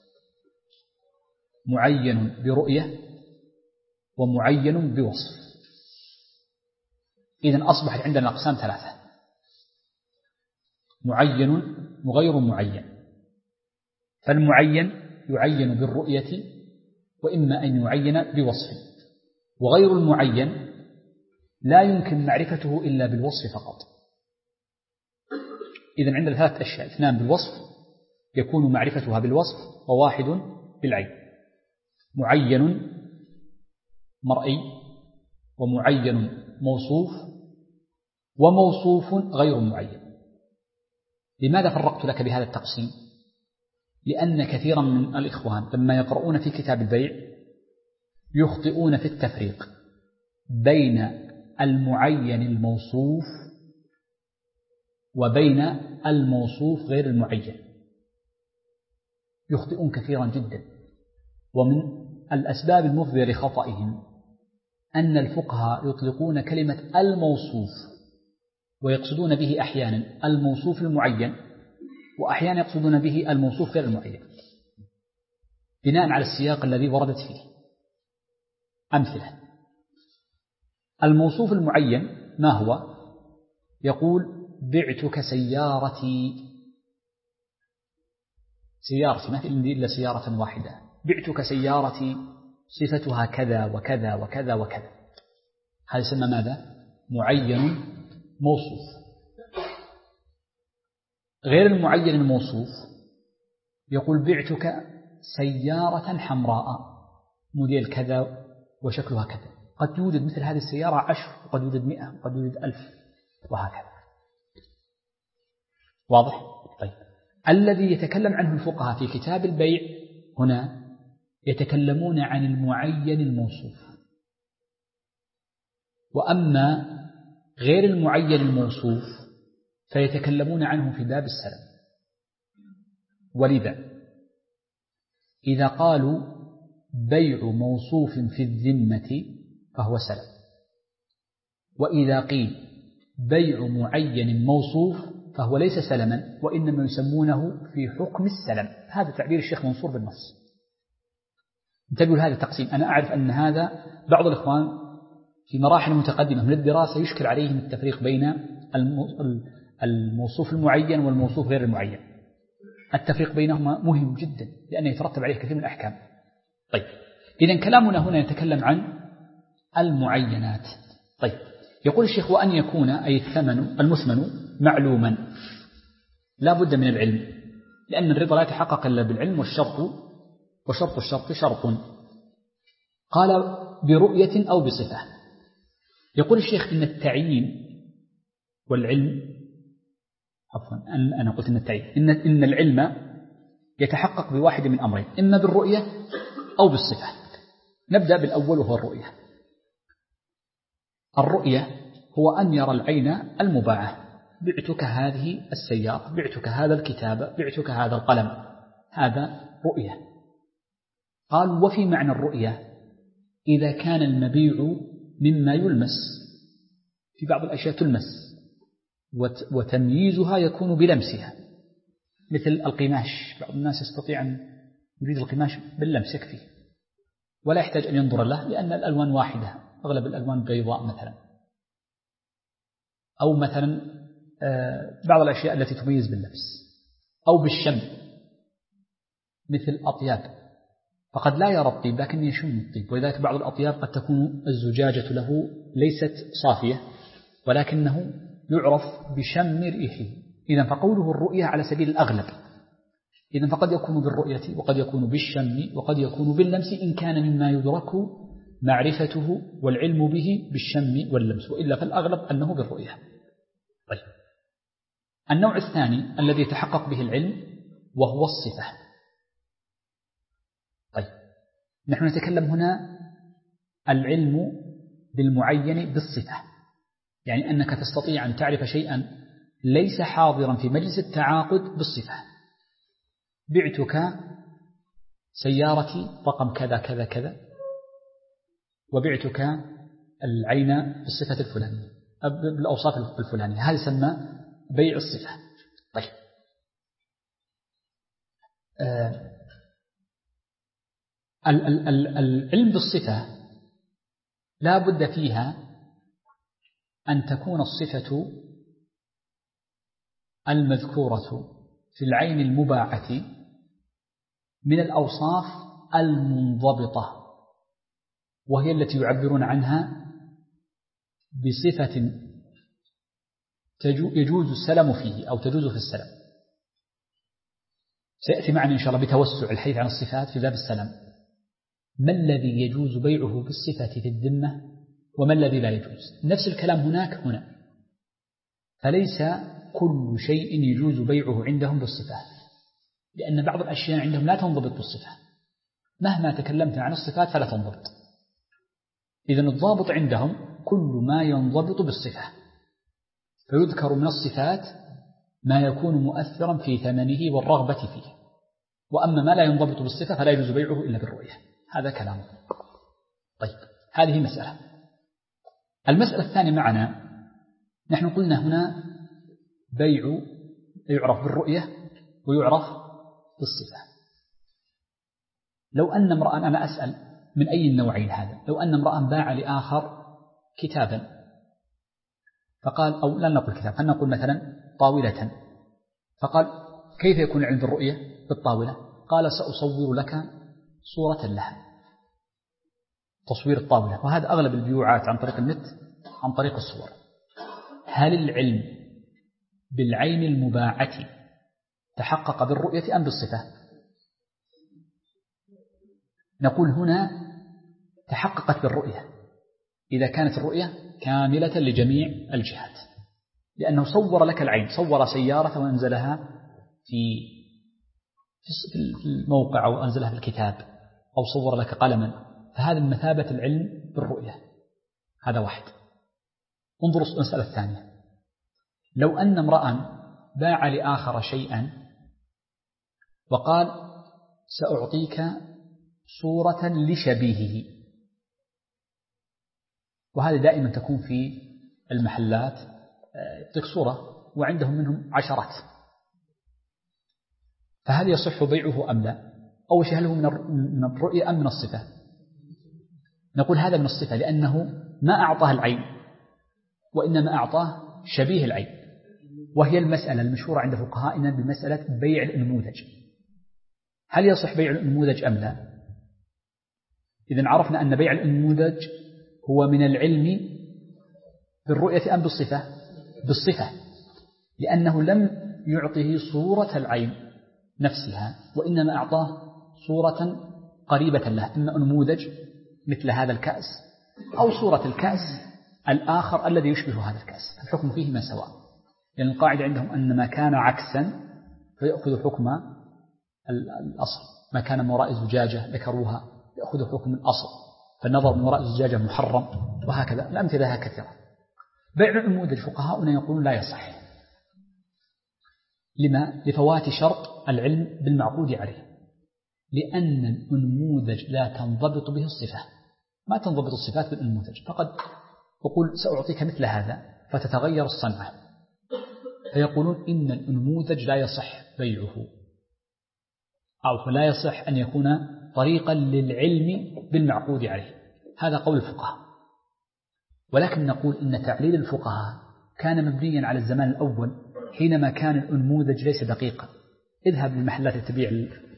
S2: معين برؤية ومعين بوصف. إذن أصبحت عندنا أقسام ثلاثة: معين وغير معين. فالمعين يعين بالرؤية وإما أن يعين بوصف، وغير المعين لا يمكن معرفته إلا بالوصف فقط. إذن عندنا ثلاث أشياء: اثنان بالوصف يكون معرفتها بالوصف، وواحد بالعين. معين مرئي، ومعين موصوف، وموصوف غير معين. لماذا فرقت لك بهذا التقسيم؟ لأن كثيرا من الإخوان لما يقرؤون في كتاب البيع يخطئون في التفريق بين المعين الموصوف وبين الموصوف غير المعين، يخطئون كثيرا جدا. ومن الأسباب المفضية لخطئهم أن الفقهاء يطلقون كلمة الموصوف ويقصدون به أحيانا الموصوف المعين، وأحيانا يقصدون به الموصوف غير المعين، بناء على السياق الذي وردت فيه. أمثلة: الموصوف المعين ما هو؟ يقول: بعتك سيارتي ما في عندي إلا سيارة واحدة، بعتك سيارتي صفتها كذا وكذا وكذا وكذا. هذا يسمى ماذا؟ معين موصوف. غير المعين الموصوف يقول: بعتك سيارة حمراء موديل كذا وشكلها كذا. قد يوجد مثل هذه السيارة 10، وقد يوجد 100، وقد يوجد 1000، وهكذا. واضح؟ طيب، الذي يتكلم عنه الفقهاء في كتاب البيع هنا يتكلمون عن المعين الموصوف، وأما غير المعين الموصوف فيتكلمون عنه في باب السلم. ولذا إذا قالوا بيع موصوف في الذمة فهو سلم، وإذا قيل بيع معين موصوف فهو ليس سلما، وإنما يسمونه في حكم السلم. هذا تعبير الشيخ منصور بالنص. انتبهوا لهذا التقسيم. أنا أعرف أن هذا بعض الإخوان في مراحل متقدمة من الدراسة يشكل عليهم التفريق بين الموصوف المعين والموصوف غير المعين. التفريق بينهما مهم جدا لأنه يترتب عليه كثير من الأحكام. طيب، إذن كلامنا هنا يتكلم عن المعينات. طيب، يقول الشيخ: وأن يكون أي الثمن المثمن معلوما. لا بد من العلم، لأن الرضا لا يتحقق إلا بالعلم، وشرط الشرط شرط. قال: برؤية أو بصفة. يقول الشيخ: إن التعيين والعلم، عفوا أنا قلت إن التعيين، إن العلم يتحقق بواحد من أمرين: إما بالرؤية أو بالصفة. نبدأ بالأول وهو الرؤية. الرؤية هو أن يرى العين المباعة: بعتك هذه السيارة، بعتك هذا الكتاب، بعتك هذا القلم. هذا رؤية. قال: وفي معنى الرؤية إذا كان المبيع مما يلمس، في بعض الأشياء تلمس، وتمييزها يكون بلمسها، مثل القماش. بعض الناس يستطيع أن يريد القماش باللمس يكفي ولا يحتاج أن ينظر له، لأن الألوان واحدة، أغلب الألوان بيضاء مثلا. أو مثلا بعض الأشياء التي تميز باللمس، أو بالشم مثل الأطياب، فقد لا يرى الطيب لكن يشم الطيب. ولذلك بعض الأطياب قد تكون الزجاجة له ليست صافية ولكنه يعرف بشم ريحه. إذن فقوله الرؤية على سبيل الأغلب، إذن فقد يكون بالرؤية وقد يكون بالشم وقد يكون باللمس إن كان مما يدرك معرفته والعلم به بالشم واللمس، وإلا فالأغلب أنه بالرؤية. طيب، النوع الثاني الذي يتحقق به العلم وهو الصفة. طيب، نحن نتكلم هنا العلم بالمعين بالصفة، يعني أنك تستطيع أن تعرف شيئا ليس حاضرا في مجلس التعاقد بالصفة. بعتك سيارتي رقم كذا كذا كذا، وبعتك العين بالصفة الفلانية بالأوصاف الفلانية، هذا يسمى بيع الصفة. طيب، العلم بالصفة لا بد فيها أن تكون الصفة المذكورة في العين المباعة من الأوصاف المنضبطة، وهي التي يعبرون عنها بصفة يجوز السلم فيه أو تجوز في السلم. سيأتي معنا إن شاء الله بتوسع الحديث عن الصفات في باب السلم. ما الذي يجوز بيعه بالصفة في الذمة وما الذي لا يجوز؟ نفس الكلام هنا، فليس كل شيء يجوز بيعه عندهم بالصفة، لأن بعض الأشياء عندهم لا تنضبط بالصفة، مهما تكلمت عن الصفات فلا تنضبط. إذن الضابط عندهم كل ما ينضبط بالصفة، فيذكر من الصفات ما يكون مؤثرا في ثمنه والرغبة فيه، وأما ما لا ينضبط بالصفة فلا يجوز بيعه إلا بالرؤية. هذا كلامه. طيب، هذه مسألة. المسألة الثانية معنا، نحن قلنا هنا بيع يعرف بالرؤية ويعرف بالصفة. لو أن امرأ، أنا أسأل من أي النوعين هذا، لو أن امرأ باع لآخر كتابا فقال، أو لا نقول كتاب، خلينا نقول مثلا طاولة، فقال كيف يكون العلم بالرؤية بالطاولة؟ قال سأصور لك صورة لها، تصوير الطاولة، وهذا أغلب البيوعات عن طريق النت عن طريق الصور. هل العلم بالعين المباعة تحقق بالرؤية أم بالصفة؟ نقول هنا تحققت بالرؤية إذا كانت الرؤية كاملة لجميع الجهات، لأنه صور لك العين، صور سيارة وأنزلها في الموقع أو أنزلها في الكتاب أو صور لك قلما، فهذا من مثابة العلم بالرؤية. هذا واحد. انظروا المسألة الثانية، لو أن امرأ باع لآخر شيئا وقال سأعطيك صورة لشبيهه، وهذا دائما تكون في المحلات، يعطيك صورة وعندهم منهم عشرات، فهل يصح بيعه أم لا؟ أول شيء، هل هو من الرؤية أم من الصفة؟ نقول هذا من الصفة، لأنه ما أعطاه العين وإنما أعطاه شبيه العين، وهي المسألة المشهورة عند فقهائنا بمسألة بيع النموذج. هل يصح بيع النموذج أم لا؟ إذن عرفنا أن بيع النموذج هو من العلم بالرؤية أم بالصفة؟ بالصفة، لأنه لم يعطه صورة العين نفسها وإنما أعطاه صورة قريبة له، إما نموذج مثل هذا الكأس أو صورة الكأس الآخر الذي يشبه هذا الكأس، الحكم فيهما سواء، لأن القاعدة عندهم أن ما كان عكسا فيأخذ حكم الأصل، ما كان من وراء الزجاجة ذكروها يأخذ حكم الأصل، فالنظر من وراء الزجاجة محرم، وهكذا الأمثلة كثيرة. بيع النموذج فقهاؤنا يقولون لا يصح. لما؟ لفوات شرط العلم بالمعقود عليه، لأن النموذج لا تنضبط به الصفة، ما تنضبط الصفات بالنموذج، فقد أقول سأعطيك مثل هذا فتتغير الصنعة، فيقولون إن الأنموذج لا يصح بيعه، أو لا يصح أن يكون طريقا للعلم بالمعقود عليه. هذا قول الفقهاء. ولكن نقول إن تعليل الفقهاء كان مبنيا على الزمان الأول حينما كان الأنموذج ليس دقيقا. اذهب للمحلات اللي تبيع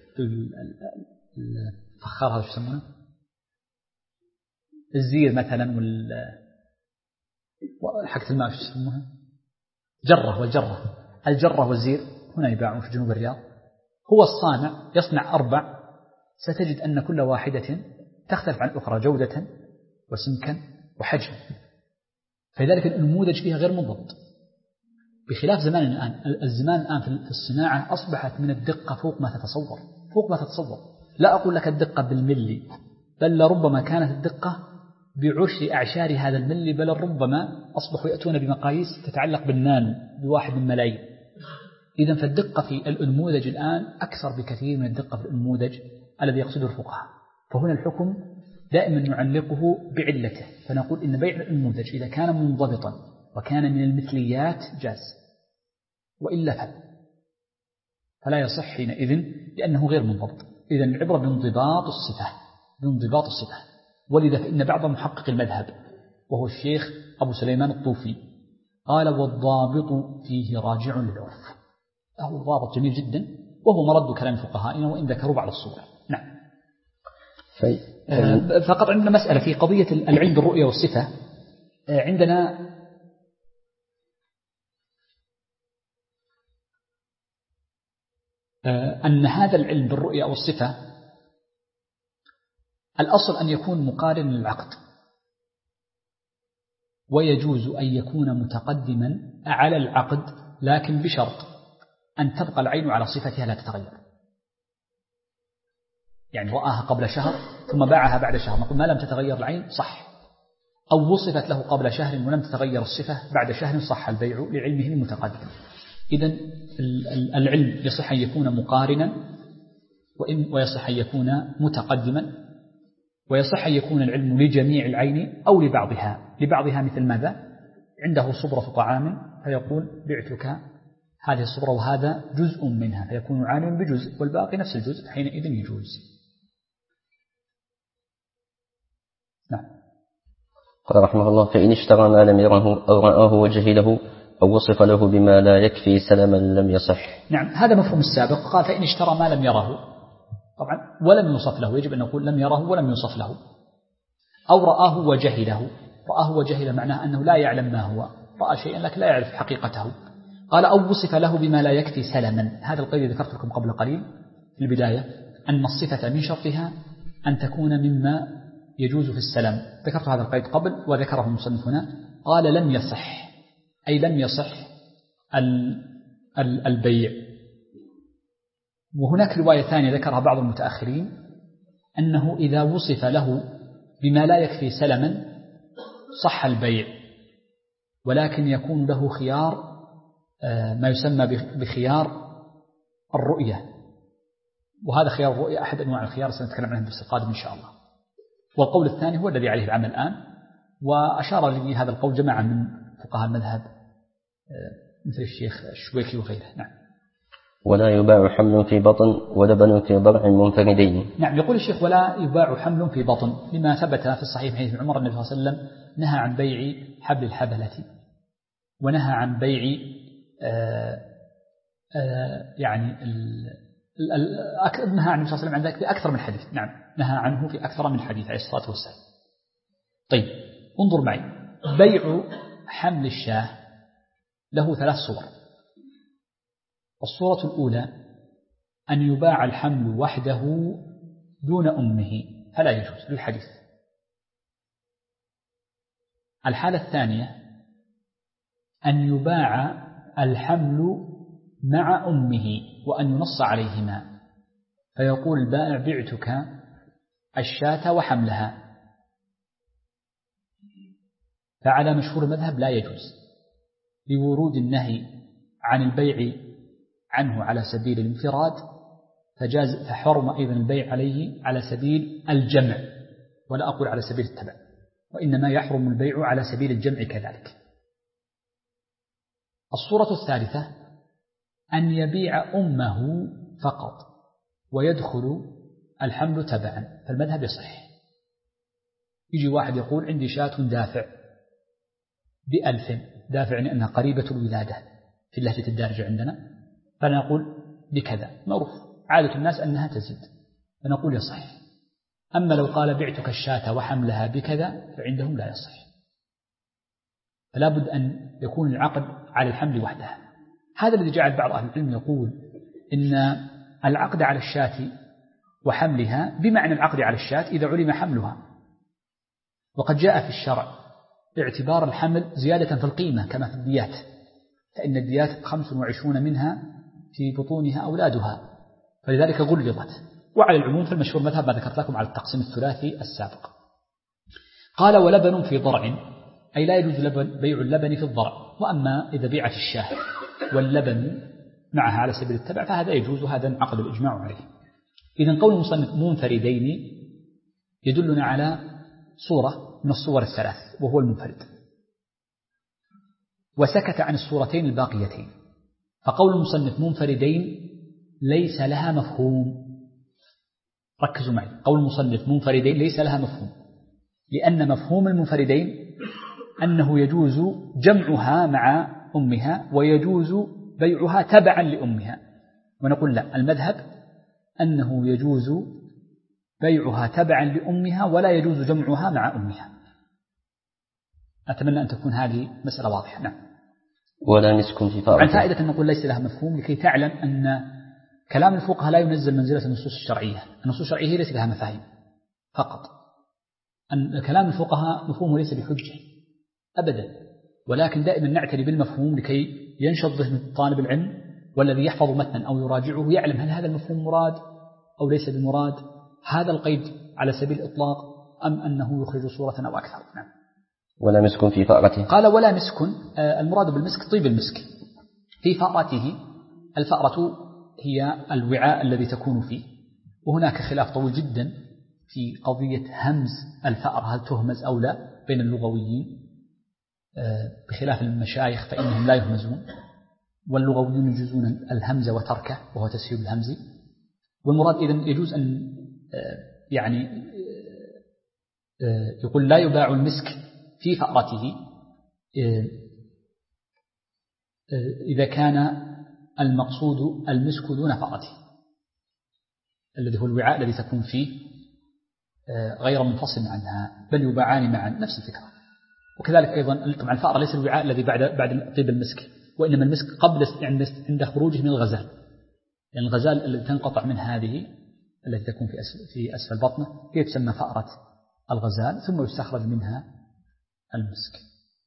S2: الفخار، هذا شو يسمونه، الزير مثلا، حقة الماء شو يسمونها، الجرة والزير، هنا يباعون في جنوب الرياض. هو الصانع يصنع 4، ستجد أن كل واحدة تختلف عن الأخرى جودة وسمكا وحجم، فلذلك النموذج فيها غير منضبط، بخلاف زمان الآن. الزمان الآن في الصناعة أصبحت من الدقة فوق ما تتصور. لا أقول لك الدقة بالملي، بل لربما كانت الدقة بعشر أعشار هذا الملي، بل ربما أصبحوا يأتون بمقاييس تتعلق بالنانو ب1 من ملايين. إذن فالدقة في الأنموذج الآن أكثر بكثير من الدقة في الأنموذج الذي يقصده الفقهاء. فهنا الحكم دائما نعلقه بعلته، فنقول إن بيع الأنموذج إذا كان منضبطا وكان من المثليات جاز، وإلا فلا يصح حينئذ لأنه غير منضبط. إذن العبرة بانضباط الصفة. ولذا فإن بعض محقق المذهب وهو الشيخ أبو سليمان الطوفي قال: والضابط فيه راجع للعرف. هو ضابط جميل جدا، وهو مرد كلام فقهائنا وإن ذكروا بعض الصور. نعم. فقط عندنا مسألة في قضية العلم بالرؤية والصفة. عندنا أن هذا العلم بالرؤية والصفة الأصل أن يكون مقارن للعقد، ويجوز أن يكون متقدما على العقد، لكن بشرط أن تبقى العين على صفتها لا تتغير. يعني رآها قبل شهر ثم باعها بعد شهر، نقول ما لم تتغير العين صح، أو وصفت له قبل شهر ولم تتغير الصفة بعد شهر صح البيع لعلمه المتقدم. إذن العلم يصح أن يكون مقارنا، ويصح أن يكون متقدما، ويصح أن يكون العلم لجميع العين أو لبعضها مثل ماذا؟ عنده صبرة طعام فيقول: بعتك هذه الصبرة وهذا جزء منها، فيكون عالم بجزء والباقي نفس الجزء، حينئذ يجوز. نعم.
S1: قال رحمه الله: فإن اشترى ما لم يره أو رآه وجهله أو وصف له بما لا يكفي سلما لم يصح.
S2: نعم، هذا مفهوم السابق. قال: فإن اشترى ما لم يره، طبعا ولم يوصف له، يجب أن نقول لم يره ولم يوصف له، أو رآه وجهله. رآه وجهله معناه أنه لا يعلم ما هو، رأى شيئا لكن لا يعرف حقيقته. قال: أو وصف له بما لا يكفي سلما. هذا القيد ذكرت لكم قبل قليل في البداية، أن الصفة من شرطها أن تكون مما يجوز في السلام. ذكرت هذا القيد قبل وذكره المصنف هنا. قال: لم يصح، أي لم يصح البيع. وهناك رواية ثانية ذكرها بعض المتأخرين، أنه إذا وصف له بما لا يكفي سلما صح البيع، ولكن يكون له خيار، ما يسمى بخيار الرؤية، وهذا خيار الرؤية أحد أنواع الخيار سنتكلم عنه في القادم إن شاء الله. والقول الثاني هو الذي عليه العمل الآن، وأشار لي هذا القول جماعة من فقهاء المذهب مثل الشيخ الشويكي وغيره. نعم.
S1: ولا يباع حمل في بطن ولبن في ضرع منفردين.
S2: نعم، يقول الشيخ: ولا يباع حمل في بطن، لما ثبت في الصحيح حديث عمر النبي صلى الله عليه وسلم نهى عن بيع حبل الحبلة، ونهى عن بيع يعني نهى عن النبي صلى الله عليه وسلم عن ذلك في أكثر من حديث. نعم، نهى عنه في أكثر من حديث عليه الصلاة والسلام. طيب، انظر معي. بيع حمل الشاة له 3 صور. الصورة الأولى أن يباع الحمل وحده دون أمه، فلا يجوز للحديث. الحالة الثانية أن يباع الحمل مع أمه وأن ينص عليهما، فيقول البائع: بعتك الشاة وحملها. فعلى مشهور المذهب لا يجوز، لورود النهي عن البيع عنه على سبيل الانفراد، فحرم أيضا البيع عليه على سبيل الجمع، ولا أقول على سبيل التبع، وإنما يحرم البيع على سبيل الجمع كذلك. الصورة الثالثة أن يبيع أمه فقط ويدخل الحمل تبعا، فالمذهب يصح. يجي واحد يقول عندي شاة دافع ب1000، دافع يعني أنها قريبة الولادة في اللهجة الدارجة عندنا، فنقول بكذا، معروف عادة الناس أنها تزيد، فنقول يصح. أما لو قال بعتك الشاة وحملها بكذا فعندهم لا يصح، فلا بد أن يكون العقد على الحمل وحدها. هذا الذي جعل بعض أهل العلم يقول إن العقد على الشاة وحملها بمعنى العقد على الشاة إذا علم حملها، وقد جاء في الشرع اعتبار الحمل زيادة في القيمة كما في الديات، فإن الديات 25 منها في بطونها أولادها، فلذلك غلظت. وعلى العموم فالمشهور مذهب ما ذكرت لكم على التقسيم الثلاثي السابق. قال ولبن في ضرع، أي لا يجوز بيع اللبن في الضرع. وأما إذا بيعت الشاة واللبن معها على سبيل التبع فهذا يجوز، هذا انعقد الإجماع عليه. إذن قول المصنف منفردين يدلنا على صورة من الصور الثلاث وهو المنفرد، وسكت عن الصورتين الباقيتين. فقول المصنف منفردين ليس لها مفهوم. ركزوا معي، قول المصنف منفردين ليس لها مفهوم، لأن مفهوم المنفردين أنه يجوز جمعها مع أمها ويجوز بيعها تبعا لأمها، ونقول لا، المذهب أنه يجوز بيعها تبعا لأمها ولا يجوز جمعها مع أمها. أتمنى أن تكون هذه مسألة واضحة. نعم.
S1: ولا مسك في فأرة.
S2: عن فائدة أن نقول ليس لها مفهوم لكي تعلم أن كلام الفقهاء لا ينزل منزلة النصوص الشرعية. النصوص الشرعية هي ليس لها مفاهيم فقط، أن كلام الفقهاء مفهومه ليس بحجة أبدا، ولكن دائما نعتني بالمفهوم لكي ينشط ذهن طالب العلم والذي يحفظ متنا أو يراجعه يعلم هل هذا المفهوم مراد أو ليس بمراد، هذا القيد على سبيل الإطلاق أم أنه يخرج صورة أو أكثر. نعم.
S1: ولا مسك في فأرته.
S2: قال ولا مسك، المراد بالمسك طيب المسك في فأرته. الفأرة هي الوعاء الذي تكون فيه، وهناك خلاف طويل جدا في قضية همز الفأر، هل تهمز أو لا بين اللغويين، بخلاف المشايخ فإنهم لا يهمزون، واللغويون يجوزون الهمز وتركه وهو تسهيل الهمز. والمراد إذن يجوز أن يعني يقول لا يباع المسك في فأرته إذا كان المقصود المسك دون فأرته، الذي هو الوعاء الذي تكون فيه غير منفصل عنها، بل يباعان معا، نفس الفكرة. وكذلك أيضا طبعا الفأرة ليس الوعاء الذي بعد طيب المسك، وإنما المسك قبل عند خروجه من الغزال، يعني الغزال الذي تنقطع من هذه التي تكون في أسفل بطنه هي تسمى فأرة الغزال، ثم يستخرج منها المسك.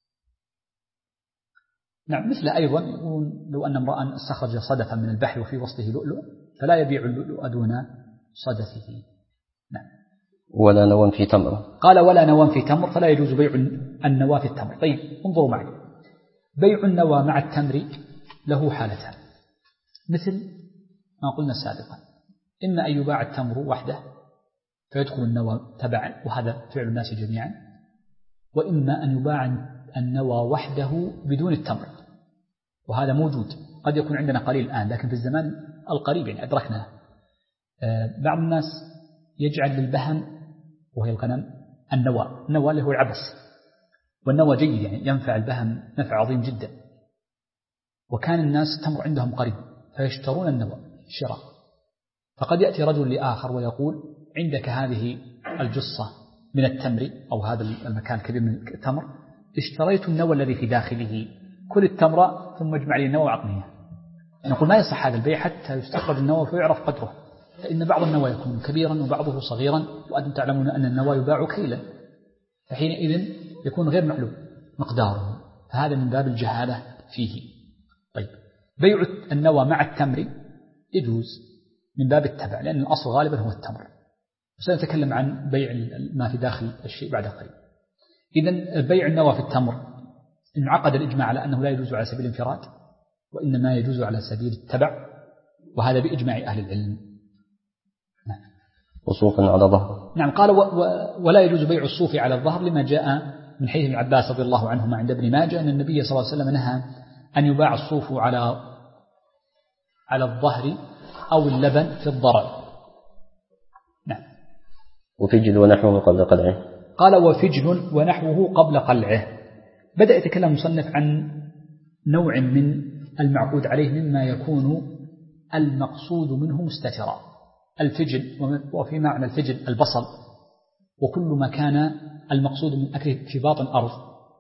S2: نعم. مثل أيضا يقول لو أن امرأ استخرج صدفا من البحر وفي وسطه لؤلؤ فلا يبيع اللؤلؤ دون صدفه. نعم.
S1: ولا نوى في تمر.
S2: قال ولا نوى في تمر، فلا يجوز بيع النوى في التمر. طيب انظروا معي، بيع النوى مع التمر له حالتان مثل ما قلنا سابقا، إما أن يباع التمر وحده فيدخل النوى تبعا وهذا فعل الناس جميعا، وإما أن يباع النوى وحده بدون التمر، وهذا موجود، قد يكون عندنا قليل الآن لكن في الزمان القريب يعني أدركنا. بعض الناس يجعل للبهم وهي الغنم النوى اللي هو العبس، والنوى جيد يعني ينفع البهم نفع عظيم جدا، وكان الناس التمر عندهم قريب فيشترون النوى شراء، فقد يأتي رجل لآخر ويقول عندك هذه الجصة من التمر أو هذا المكان كبير من التمر، اشتريت النوى الذي في داخله، كل التمر ثم اجمع لي النوى وعطنيه. نقول ما يصح هذا البيع حتى يستخرج النوى فيعرف قدره، فإن بعض النوى يكون كبيرا وبعضه صغيرا، وأنتم تعلمون أن النوى يباع كيلا، فحينئذ يكون غير معلوم مقداره، فهذا من باب الجهالة فيه. طيب بيع النوى مع التمر يجوز من باب التبع، لأن الأصل غالبا هو التمر، وسنتكلم عن بيع ما في داخل الشيء بعد قليل. إذن بيع النوى في التمر انعقد الإجماع على أنه لا يجوز على سبيل الانفراد، وإنما يجوز على سبيل التبع، وهذا بإجماع أهل العلم. نعم.
S1: وصوفا على ظهر.
S2: نعم. قال ولا يجوز بيع الصوف على الظهر لما جاء من حديث ابن عباس رضي الله عنهما عند ابن ماجه أن النبي صلى الله عليه وسلم نهى أن يباع الصوف على الظهر أو اللبن في الضرع. نعم.
S1: وفجل ونحوه قبل قلعه.
S2: قال وفجل ونحوه قبل قلعه. بدأ يتكلم المصنف عن نوع من المعقود عليه مما يكون المقصود منه مستترا. الفجل، وفي معنى الفجل البصل، وكل ما كان المقصود من أكله في باطن الأرض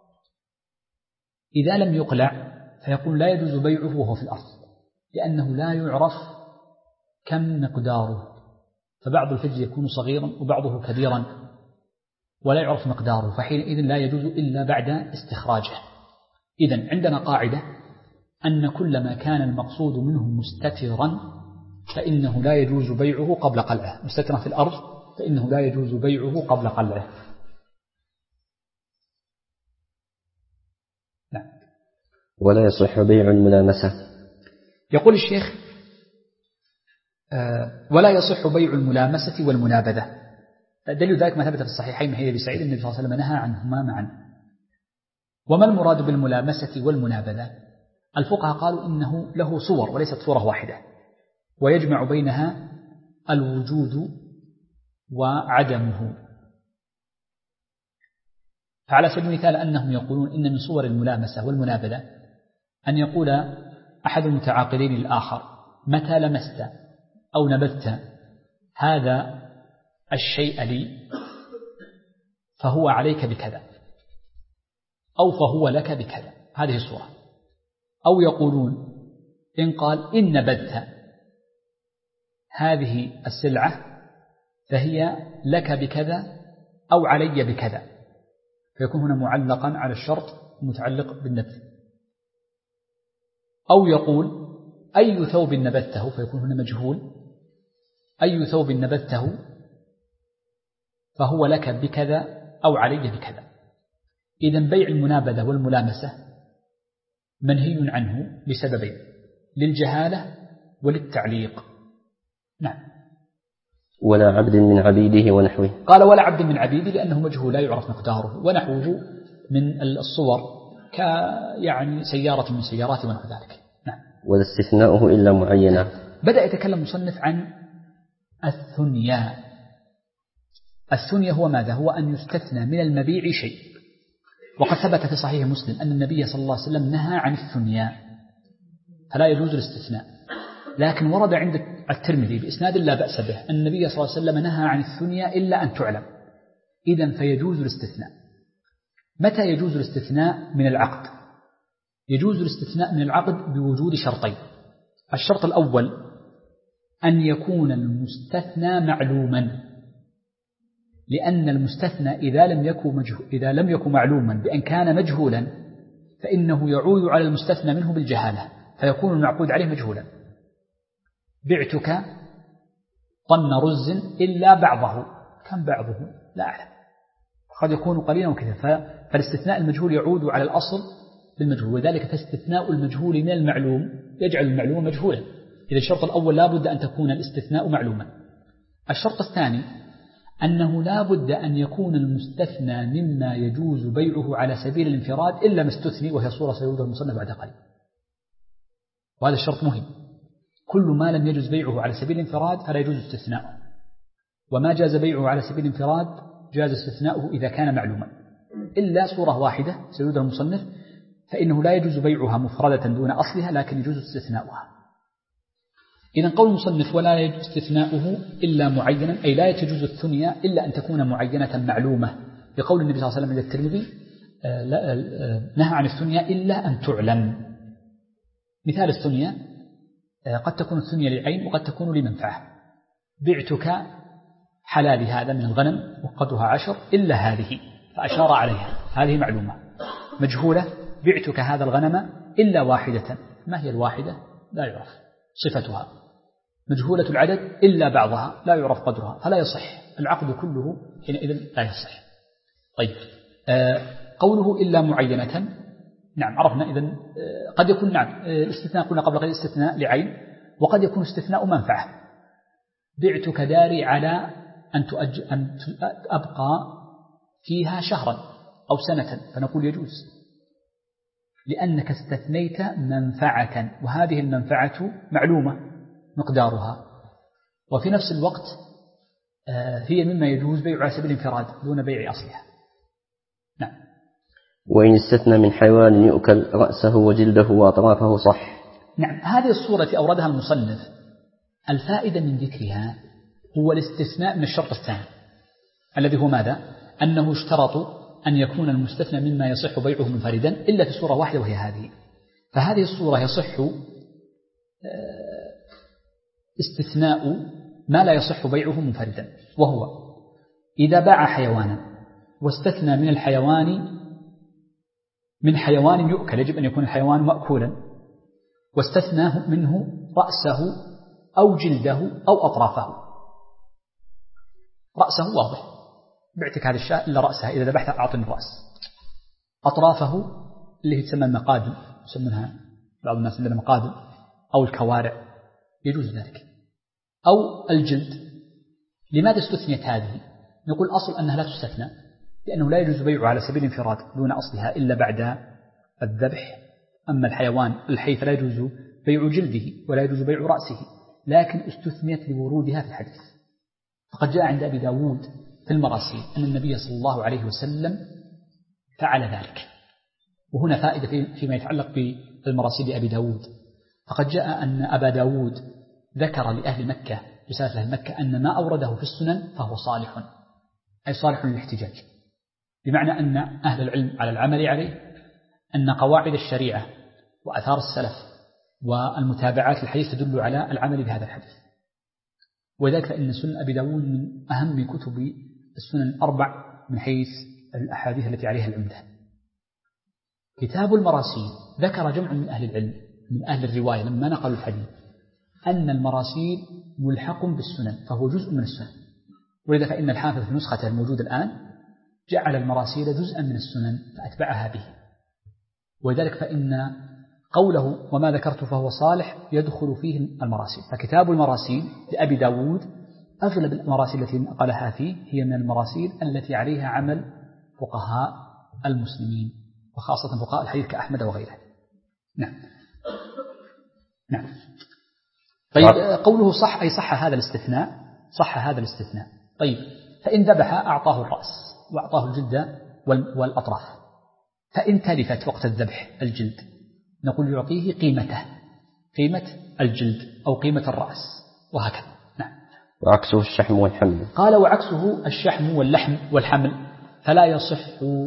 S2: إذا لم يقلع فيقول لا يجوز بيعه وهو في الأرض، لأنه لا يعرف كم مقداره، فبعض الفجل يكون صغيرا وبعضه كبيرا ولا يعرف مقداره، فحينئذ لا يجوز إلا بعد استخراجه. إذن عندنا قاعدة أن كل ما كان المقصود منه مستترا فإنه لا يجوز بيعه قبل قلعه، مستترا في الأرض فإنه لا يجوز بيعه قبل قلعه. نعم.
S1: ولا يصح بيع الملامسة.
S2: يقول الشيخ ولا يصح بيع الملامسة والمنابذة. دليل ذلك ما ثبت في الصحيحين من حديث أبي سعيد النبي صلى الله عليه وسلم نهى عنهما معا. وما المراد بالملامسة والمنابذة؟ الفقهاء قالوا إنه له صور وليست صورة واحدة، ويجمع بينها الوجود وعدمه. فعلى سبيل المثال أنهم يقولون إن من صور الملامسة والمنابذة أن يقول أحد المتعاقدين للآخر متى لمست أو نبذت هذا الشيء لي فهو عليك بكذا، أو فهو لك بكذا، هذه الصورة. أو يقولون إن قال إن نبذت هذه السلعة فهي لك بكذا أو علي بكذا، فيكون هنا معلقا على الشرط متعلق بالنبذ. أو يقول أي ثوب نبذته، فيكون هنا مجهول، أي ثوب نبذته فهو لك بكذا أو علي بكذا. إذن بيع المنابذة والملامسة منهي عنه لسببين: للجهالة وللتعليق. نعم.
S1: ولا عبد من عبيده ونحوه.
S2: قال ولا عبد من عبيده لأنه مجهول لا يعرف مقداره، ونحوه من الصور يعني سيارة من سيارات ونحو ذلك. نعم.
S1: ولا استثناؤه إلا معينا.
S2: بدأ يتكلم مصنف عن الثنيا. الثنيا هو ماذا؟ هو أن يستثنى من المبيع شيء، وقد ثبت في صحيح مسلم أن النبي صلى الله عليه وسلم نهى عن الثنيا، فلا يجوز الاستثناء. لكن ورد عند الترمذي بإسناد لا بأس به أن النبي صلى الله عليه وسلم نهى عن الثنيا إلا أن تعلم. إذن فيجوز الاستثناء. متى يجوز الاستثناء من العقد؟ يجوز الاستثناء من العقد بوجود شرطين. الشرط الأول أن يكون المستثنى معلوما، لأن المستثنى إذا لم يكن معلوما بأن كان مجهولا فإنه يعود على المستثنى منه بالجهالة، فيكون المعقود عليه مجهولا. بعتك طن رز إلا بعضه، كم بعضه؟ لا أعلم، قد يكون قليلا وكذا، فالاستثناء المجهول يعود على الأصل بالمجهول، وذلك فاستثناء المجهول من المعلوم يجعل المعلوم مجهولا. إذا الشرط الأول لا بد أن تكون الاستثناء معلوما. الشرط الثاني أنه لا بد أن يكون المستثنى مما يجوز بيعه على سبيل الانفراد إلا ما استثني، وهي صورة سيوضح المصنف بعد قليل، وهذا الشرط مهم. كل ما لم يجوز بيعه على سبيل الانفراد فلا يجوز استثناؤه، وما جاز بيعه على سبيل الانفراد جاز استثناؤه إذا كان معلوما، إلا صورة واحدة سيوضح المصنف فإنه لا يجوز بيعها مفردة دون أصلها لكن يجوز استثناؤها. إذن قول المصنف ولا يجوز استثناؤه إلا معينا، أي لا تجوز الثنيا إلا أن تكون معينة معلومة، بقول النبي صلى الله عليه وسلم عند الترمذي نهى عن الثنيا إلا أن تعلم. مثال الثنيا قد تكون الثنيا لعين وقد تكون لمنفعة. بعتك حلال هذا من الغنم وقدها 10 إلا هذه، فأشار عليها، هذه معلومة. مجهولة بعتك هذا الغنم إلا واحدة، ما هي الواحدة؟ لا يعرف صفتها. مجهولة العدد إلا بعضها، لا يعرف قدرها، فلا يصح العقد كله حينئذ لا يصح. طيب قوله إلا معينة، نعم عرفنا. إذن قد يكون نعم الاستثناء قلنا قبل قليل استثناء لعين، وقد يكون استثناء منفعة. بعتك داري على أن أبقى فيها شهرا أو سنة، فنقول يجوز، لأنك استثنيت منفعة، وهذه المنفعة معلومة مقدارها، وفي نفس الوقت هي مما يجوز بيع على سبيل الانفراد دون بيع أصلها. نعم.
S1: وإن استثنى من حيوان يؤكل رأسه وجلده وأطرافه صح.
S2: نعم. هذه الصورة التي أوردها المصنف الفائدة من ذكرها هو الاستثناء من الشرط الثاني الذي هو ماذا؟ أنه اشترطوا أن يكون المستثنى مما يصح بيعه منفردا إلا في صورة واحدة وهي هذه. فهذه الصورة يصح استثناء ما لا يصح بيعه منفردا، وهو إذا باع حيوانا واستثنى من الحيوان من حيوان يؤكل، يجب أن يكون الحيوان مأكولا، واستثناه منه رأسه أو جلده أو أطرافه. رأسه واضح، بعتك هذه الشاة إلا رأسها، إذا ذبحتها أعطني الرأس. أطرافه اللي هي تسمى المقادم، يسمونها بعض الناس عندنا مقادم، أو الكوارع، يجوز ذلك، أو الجلد. لماذا استثنيت هذه؟ نقول أصل أنها لا تستثنى، لأنه لا يجوز بيعها على سبيل الانفراد دون أصلها إلا بعد الذبح. أما الحيوان الحي فلا يجوز بيع جلده ولا يجوز بيع رأسه، لكن استثنيت لورودها في الحديث. فقد جاء عند أبي داود في المراسيل أن النبي صلى الله عليه وسلم فعل ذلك. وهنا فائدة فيما يتعلق بالمراسيل أبي داود. فقد جاء أن أبا داود ذكر لأهل مكة، رسالة أهل مكة، أن ما أورده في السنن فهو صالح، أي صالح للاحتجاج، بمعنى أن أهل العلم على العمل عليه، أن قواعد الشريعة وأثار السلف والمتابعات الحديث تدل على العمل بهذا الحديث. وذلك فإن سنن أبي داود من أهم كتب السنن الأربع من حيث الأحاديث التي عليها العمدة. كتاب المراسيل ذكر جمع من أهل العلم من أهل الرواية لما نقلوا الحديث أن المراسيل ملحق بالسنن، فهو جزء من السنن. ولذا فإن الحافظ في نسخته الموجودة الآن جعل المراسيل جزءا من السنن فأتبعها به. ولذلك فإن قوله وما ذكرت فهو صالح يدخل فيه المراسيل. فكتاب المراسيل لأبي داود أغلب المراسيل التي نقلها فيه هي من المراسيل التي عليها عمل فقهاء المسلمين، وخاصة فقهاء الحديث كأحمد وغيره. نعم. نعم. طيب قوله صح أي صح هذا الاستثناء، صح هذا الاستثناء. طيب فإن ذبح أعطاه الرأس وأعطاه الجلد والأطراف، فإن تلفت وقت الذبح الجلد نقول يعطيه قيمته، قيمة الجلد أو قيمة الرأس، وهكذا. نعم.
S1: وعكسه الشحم والحمل.
S2: قال وعكسه الشحم واللحم والحمل فلا يصح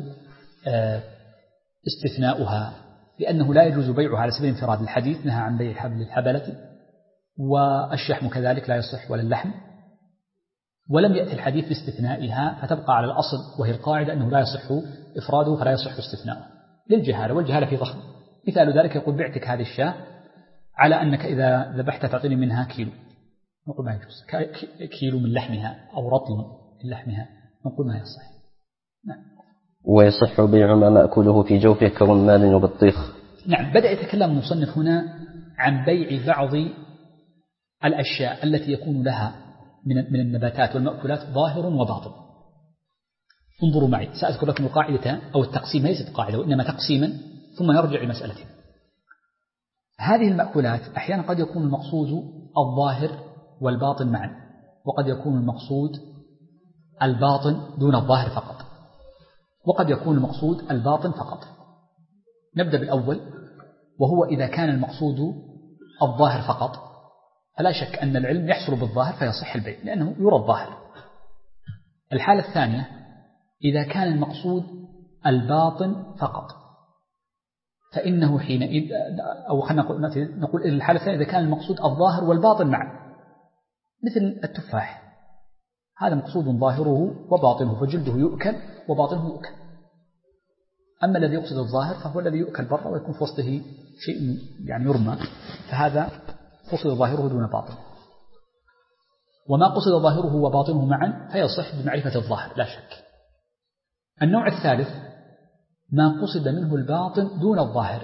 S2: استثناؤها، لأنه لا يجوز بيعها على سبيل الانفراد. الحديث نهى عن بيع حبل الحبلة، والشحم كذلك لا يصح ولا اللحم، ولم يأتي الحديث باستثنائها، فتبقى على الأصل وهي القاعدة أنه لا يصح إفراده فلا يصح استثناؤه للجهالة، والجهالة في ضخم. مثال ذلك يقول بعتك هذه الشاة على أنك إذا ذبحت تعطيني منها كيلو، نقول ما يجوز، كيلو من لحمها أو رطل من لحمها، نقول ما يصح. نعم.
S1: ويصح بيع ما مأكله في جوفه كرمان وبطيخ.
S2: نعم. بدأ يتكلم المصنف هنا عن بيع بعض الأشياء التي يكون لها من النباتات والمأكولات ظاهر وباطن. انظروا معي، سأذكر لكم القاعدة أو التقسيم، ليست قاعدة وإنما تقسيما، ثم نرجع لمسألة. هذه المأكولات أحيانا قد يكون المقصود الظاهر والباطن معا، وقد يكون المقصود الباطن دون الظاهر فقط، وقد يكون المقصود الباطن فقط. نبدأ بالأول، وهو إذا كان المقصود الظاهر فقط فلا شك أن العلم يحصل بالظاهر فيصح البيع لأنه يرى الظاهر. الحالة الثانية إذا كان المقصود الباطن فقط فإنه حينئذ، أو خلينا نقول الحالة الثانية إذا كان المقصود الظاهر والباطن معا، مثل التفاح، هذا مقصود ظاهره وباطنه، فجلده يؤكل وباطنه يؤكل. أما الذي يقصد الظاهر فهو الذي يؤكل برا ويكون في وسطه شيء يعني يرمى، فهذا قصد ظاهره دون باطنه. وما قصد ظاهره وباطنه معا فيصح بمعرفة الظاهر لا شك. النوع الثالث ما قصد منه الباطن دون الظاهر،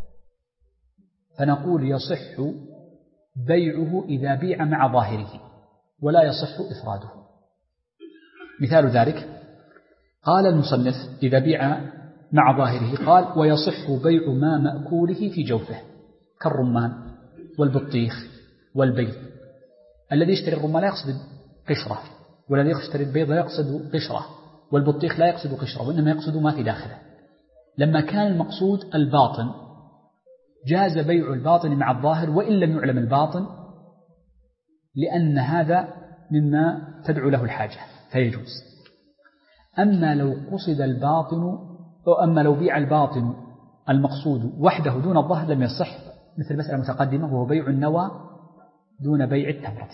S2: فنقول يصح بيعه إذا بيع مع ظاهره ولا يصح إفراده. مثال ذلك قال المصنف إذا بيع مع ظاهره. قال ويصح بيع ما مأكوله في جوفه كالرمان والبطيخ والبيض. الذي يشتري الرمان لا يقصد قشرة، والذي يشتري البيض لا يقصد قشرة، والبطيخ لا يقصد قشرة، وإنما يقصد ما في داخله. لما كان المقصود الباطن جاز بيع الباطن مع الظاهر وإن لم يعلم الباطن، لأن هذا مما تدعو له الحاجة فيجوز. أما لو قصد الباطن، أو أما لو بيع الباطن المقصود وحده دون الظهر لم يصح، مثل مسألة متقدمة وهو بيع النوى دون بيع التمرة.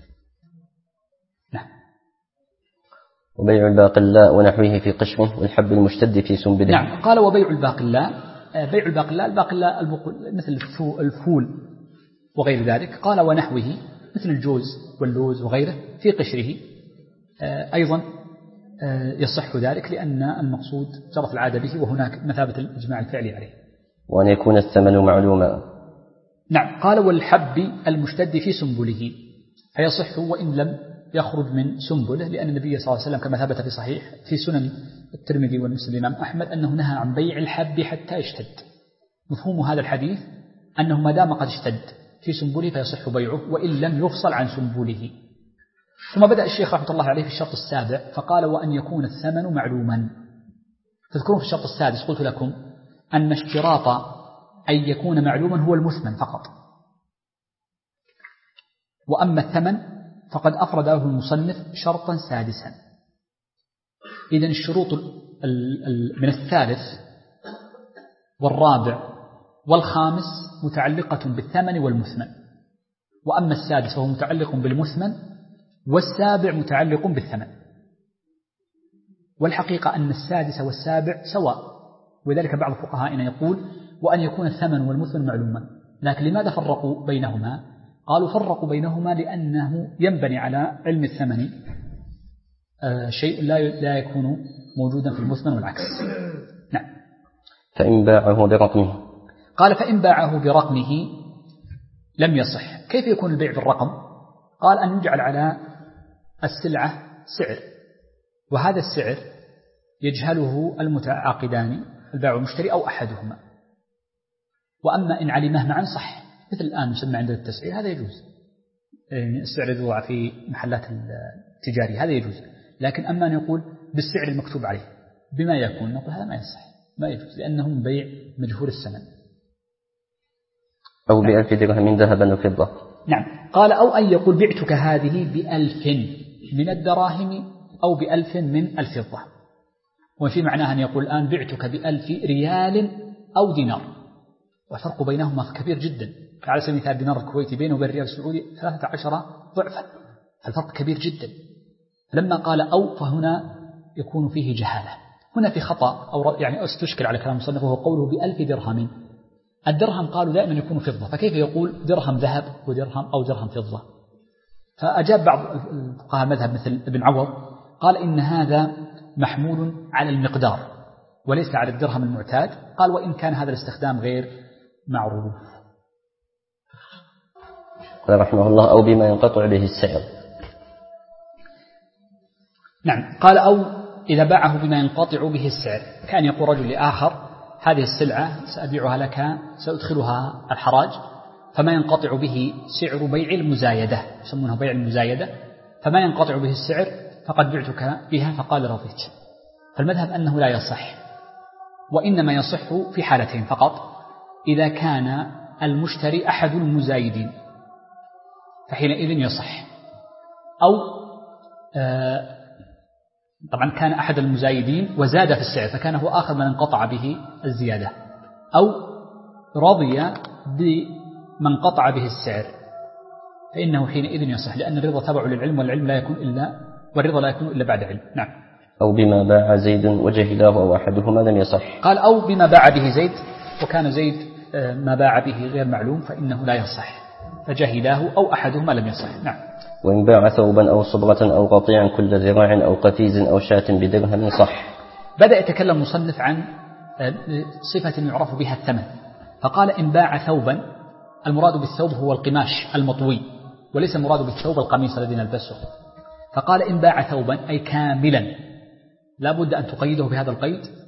S2: نعم.
S1: وبيع الباقلاء ونحوه في قشره والحب المشتد في سنبله.
S2: نعم. قال وبيع الباقلاء، بيع الباقلاء مثل الفول وغير ذلك. قال ونحوه مثل الجوز واللوز وغيره في قشره أيضا يصح ذلك، لأن المقصود جرت العادة به، وهناك مثابة الإجماع الفعلي عليه.
S1: وأن يكون الثمن معلوما.
S2: نعم. قال والحب المشتد في سنبله فيصح وإن لم يخرج من سنبله، لأن النبي صلى الله عليه وسلم كما ثبت في صحيح في سنن الترمذي والمسند الإمام أحمد أنه نهى عن بيع الحب حتى يشتد. مفهوم هذا الحديث أنه ما دام قد اشتد في سنبله فيصح بيعه وإن لم يفصل عن سنبله. ثم بدأ الشيخ رحمة الله عليه في الشرط السابع فقال وأن يكون الثمن معلوما. تذكرون في الشرط السادس قلت لكم أن اشتراط أن يكون معلوما هو المثمن فقط، وأما الثمن فقد أفرد له المصنف شرطا سادسا. إذن الشروط من الثالث والرابع والخامس متعلقة بالثمن والمثمن، وأما السادس فهو متعلق بالمثمن، والسابع متعلق بالثمن. والحقيقة أن السادس والسابع سواء، وذلك بعض فقهائنا يقول وأن يكون الثمن والمثمن معلوما. لكن لماذا فرقوا بينهما؟ قالوا فرقوا بينهما لأنه ينبني على علم الثمن شيء لا يكون موجودا في المثمن والعكس. نعم.
S1: فإن باعه برقمه.
S2: قال فإن باعه برقمه لم يصح. كيف يكون البيع بالرقم؟ قال أن يجعل على السلعة سعر، وهذا السعر يجهله المتعاقدان البائع والمشتري أو أحدهما. وأما إن علمه معا صح، مثل الآن نسمى عند التسعير هذا يجوز، السعر يوضع في محلات التجارية هذا يجوز. لكن أما أن يقول بالسعر المكتوب عليه بما يكون، نقول هذا ما يصح، ما يجوز، لأنه من بيع مجهول الثمن.
S1: أو ب1000 درهم ذهبا أو فضة.
S2: نعم. قال أو أن يقول بعتك هذه ب1000 من الدراهم أو ب1000 من الفضة. وفي معناها أن يقول الآن بعتك ب1000 ريال أو دينار، والفرق بينهما كبير جدا. على سبيل المثال الدينار الكويتي بينه وبين الريال السعودي 13 ضعفا، الفرق كبير جدا. لما قال أو فهنا يكون فيه جهالة، هنا في خطأ أو يعني استشكل على كلام المصنف، وهو قوله ب1000 درهم. الدرهم قالوا دائما يكون فضة، فكيف يقول درهم ذهب ودرهم أو درهم فضة؟ فأجاب بعض الفقهاء مذهب مثل ابن عوض قال إن هذا محمول على المقدار وليس على الدرهم المعتاد. قال وإن كان هذا الاستخدام غير معروف.
S1: قال رحمه الله أو بما ينقطع به السعر.
S2: نعم. قال أو إذا باعه بما ينقطع به السعر، كان يقول رجل لآخر هذه السلعة سأبيعها لك سأدخلها الحراج، فما ينقطع به سعر بيع المزايدة، يسمونه بيع المزايدة، فما ينقطع به السعر فقد بعتك بها، فقال رضيت. فالمذهب أنه لا يصح، وإنما يصح في حالتين فقط: إذا كان المشتري أحد المزايدين فحينئذ يصح، أو طبعا كان أحد المزايدين وزاد في السعر فكان هو آخر من انقطع به الزيادة، أو رضي بمن قطع به السعر فإنه حينئذ يصح، لأن الرضا تبع للعلم، والعلم لا يكون إلا بعد علم. نعم.
S1: أو بما باع زيد وجهله أو أحدهما لم يصح.
S2: قال أو بما باع به زيد، وكان زيد ما باع به غير معلوم فإنه لا يصح، فجهله أو أحدهما لم يصح. نعم.
S1: وإن باع ثوبا أو صبغة أو قطيعا كل ذراع أو قفيز أو شاة بدرهم صح.
S2: بدأ يتكلم مصنف عن صفة يعرف بها الثمن، فقال إن باع ثوبا، المراد بالثوب هو القماش المطوي، وليس المراد بالثوب القميص الذي نلبسه. فقال إن باع ثوبا أي كاملا، لا بد أن تقيده بهذا القيد،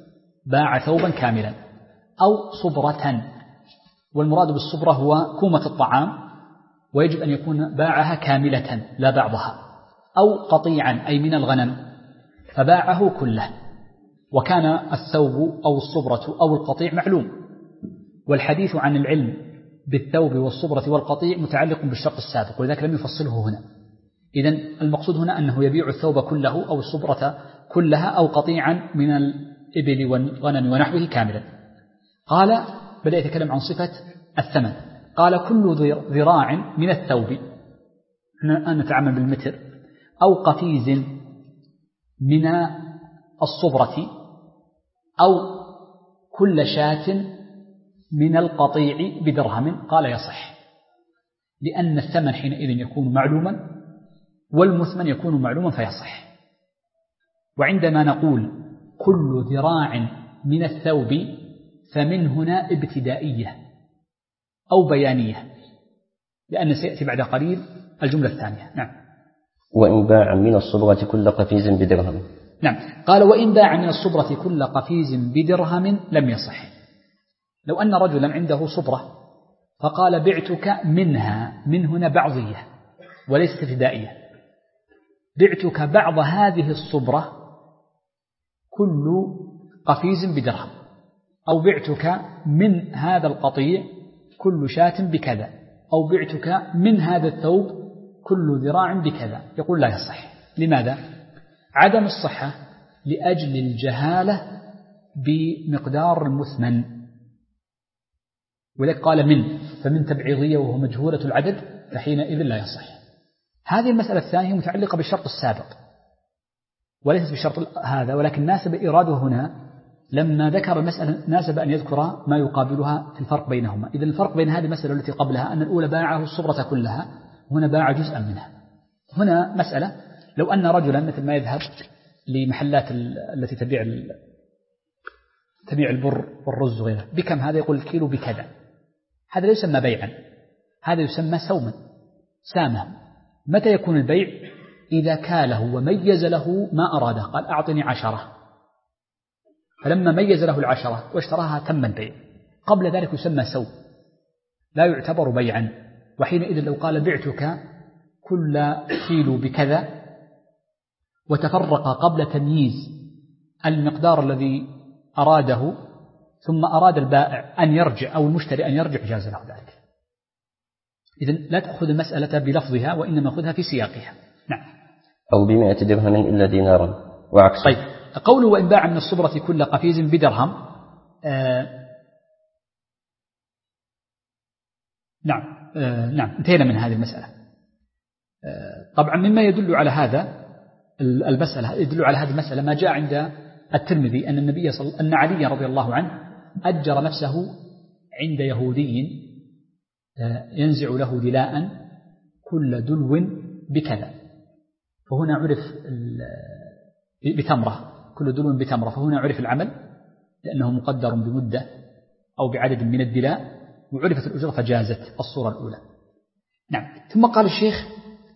S2: باع ثوبا كاملا، أو صبرة، والمراد بالصبرة هو كومة الطعام، ويجب أن يكون باعها كاملة لا بعضها، أو قطيعا أي من الغنم فباعه كله، وكان الثوب أو الصبرة أو القطيع معلوم، والحديث عن العلم بالثوب والصبرة والقطيع متعلق بالشرط السابق، ولذلك لم يفصله هنا. إذن المقصود هنا أنه يبيع الثوب كله أو الصبرة كلها أو قطيعا من الإبل والغنم ونحوه كاملا. قال بدأ يتكلم عن صفة الثمن، قال كل ذراع من الثوب، الآن نتعامل بالمتر، أو قفيز من الصبرة، أو كل شاة من القطيع بدرهم، قال يصح، لأن الثمن حينئذ يكون معلوما والمثمن يكون معلوما فيصح. وعندما نقول كل ذراع من الثوب فمن هنا ابتدائية أو بيانية، لأن سيأتي بعد قليل الجملة الثانية. نعم.
S1: وإن باع من الصبرة كل قفيز بدرهم.
S2: نعم. قال وإن باع من الصبرة كل قفيز بدرهم لم يصح. لو أن رجلا عنده صبرة فقال بعتك منها، من هنا بعضية وليست ابتدائية، بعتك بعض هذه الصبرة كل قفيز بدرهم، أو بعتك من هذا القطيع كل شاة بكذا، أو بعتك من هذا الثوب كل ذراع بكذا، يقول لا يصح. لماذا؟ عدم الصحة لأجل الجهالة بمقدار المثمن، ولذلك قال من، فمن تبعيضية وهو مجهولة العدد فحينئذ لا يصح. هذه المسألة الثانية متعلقة بالشرط السابق وليست بالشرط هذا، ولكن ناسب إراده هنا لما ذكر المسألة ناسب أن يذكر ما يقابلها في الفرق بينهما. إذن الفرق بين هذه المسألة التي قبلها أن الأولى باعه الصبرة كلها، هنا باع جزءا منها. هنا مسألة لو أن رجلا مثل ما يذهب لمحلات التي تبيع البر والرز وغيره، بكم هذا؟ يقول الكيلو بكذا، هذا لا يسمى بيعا، هذا يسمى سامة. متى يكون البيع؟ إذا كاله وميز له ما أراده، قال أعطني 10، فلما ميز له 10 واشتراها تم البيع. قبل ذلك يسمى سوم، لا يعتبر بيعا. وحينئذ لو قال بعتك كل كيلو بكذا وتفرق قبل تمييز المقدار الذي أراده، ثم أراد البائع أن يرجع أو المشتري أن يرجع، جاز له ذلك. إذن لا تأخذ المسألة بلفظها وإنما خذها في سياقها. نعم.
S1: أو ب100 درهم إلا دينارا وعكسه.
S2: طيب، قوله وإن باع من الصبرة كل قفيز بدرهم، نعم انتهينا من هذه المسألة. طبعا مما يدل على هذا يدل على هذه المسألة ما جاء عند الترمذي أن علي رضي الله عنه أجر نفسه عند يهودي ينزع له دلاء كل دلو بكذا، فهنا عرف بتمرة، كل دلو بتمرة، فهنا عرف العمل لأنه مقدر بمدة أو بعدد من الدلاء، وعرفت الأجرة فجازت الصورة الأولى. نعم. ثم قال الشيخ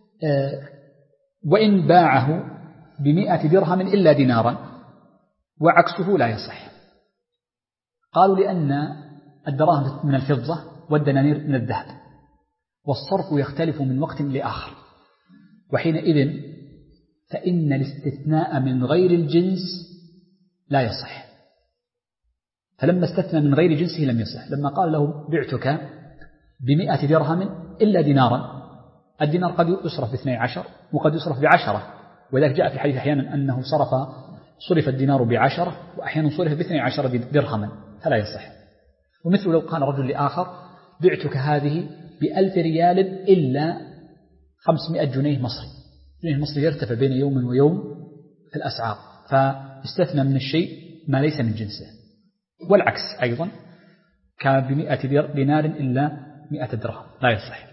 S2: وإن باعه ب100 درهم إلا دينارا وعكسه لا يصح. قالوا لأن الدراهم من الفضة والدنانير من الذهب، والصرف يختلف من وقت لآخر، وحينئذ فإن الاستثناء من غير الجنس لا يصح. فلما استثنى من غير جنسه لم يصح. لما قال له بعتك ب100 درهم إلا دينارا، الدينار قد يصرف ب12 وقد يصرف ب10، وذلك جاء في الحديث أحيانا أنه صرف الدينار ب10 وأحيانا صرف ب12 درهما، فلا يصح. ومثل لو قال رجل لآخر بعتك هذه ب1000 ريال إلا 500 جنيه مصري، جنيه مصري يرتفع بين يوم ويوم في الأسعار، فاستثنى من الشيء ما ليس من جنسه. والعكس أيضا كان ب100 دينار إلا 100 درهم، لا يصح.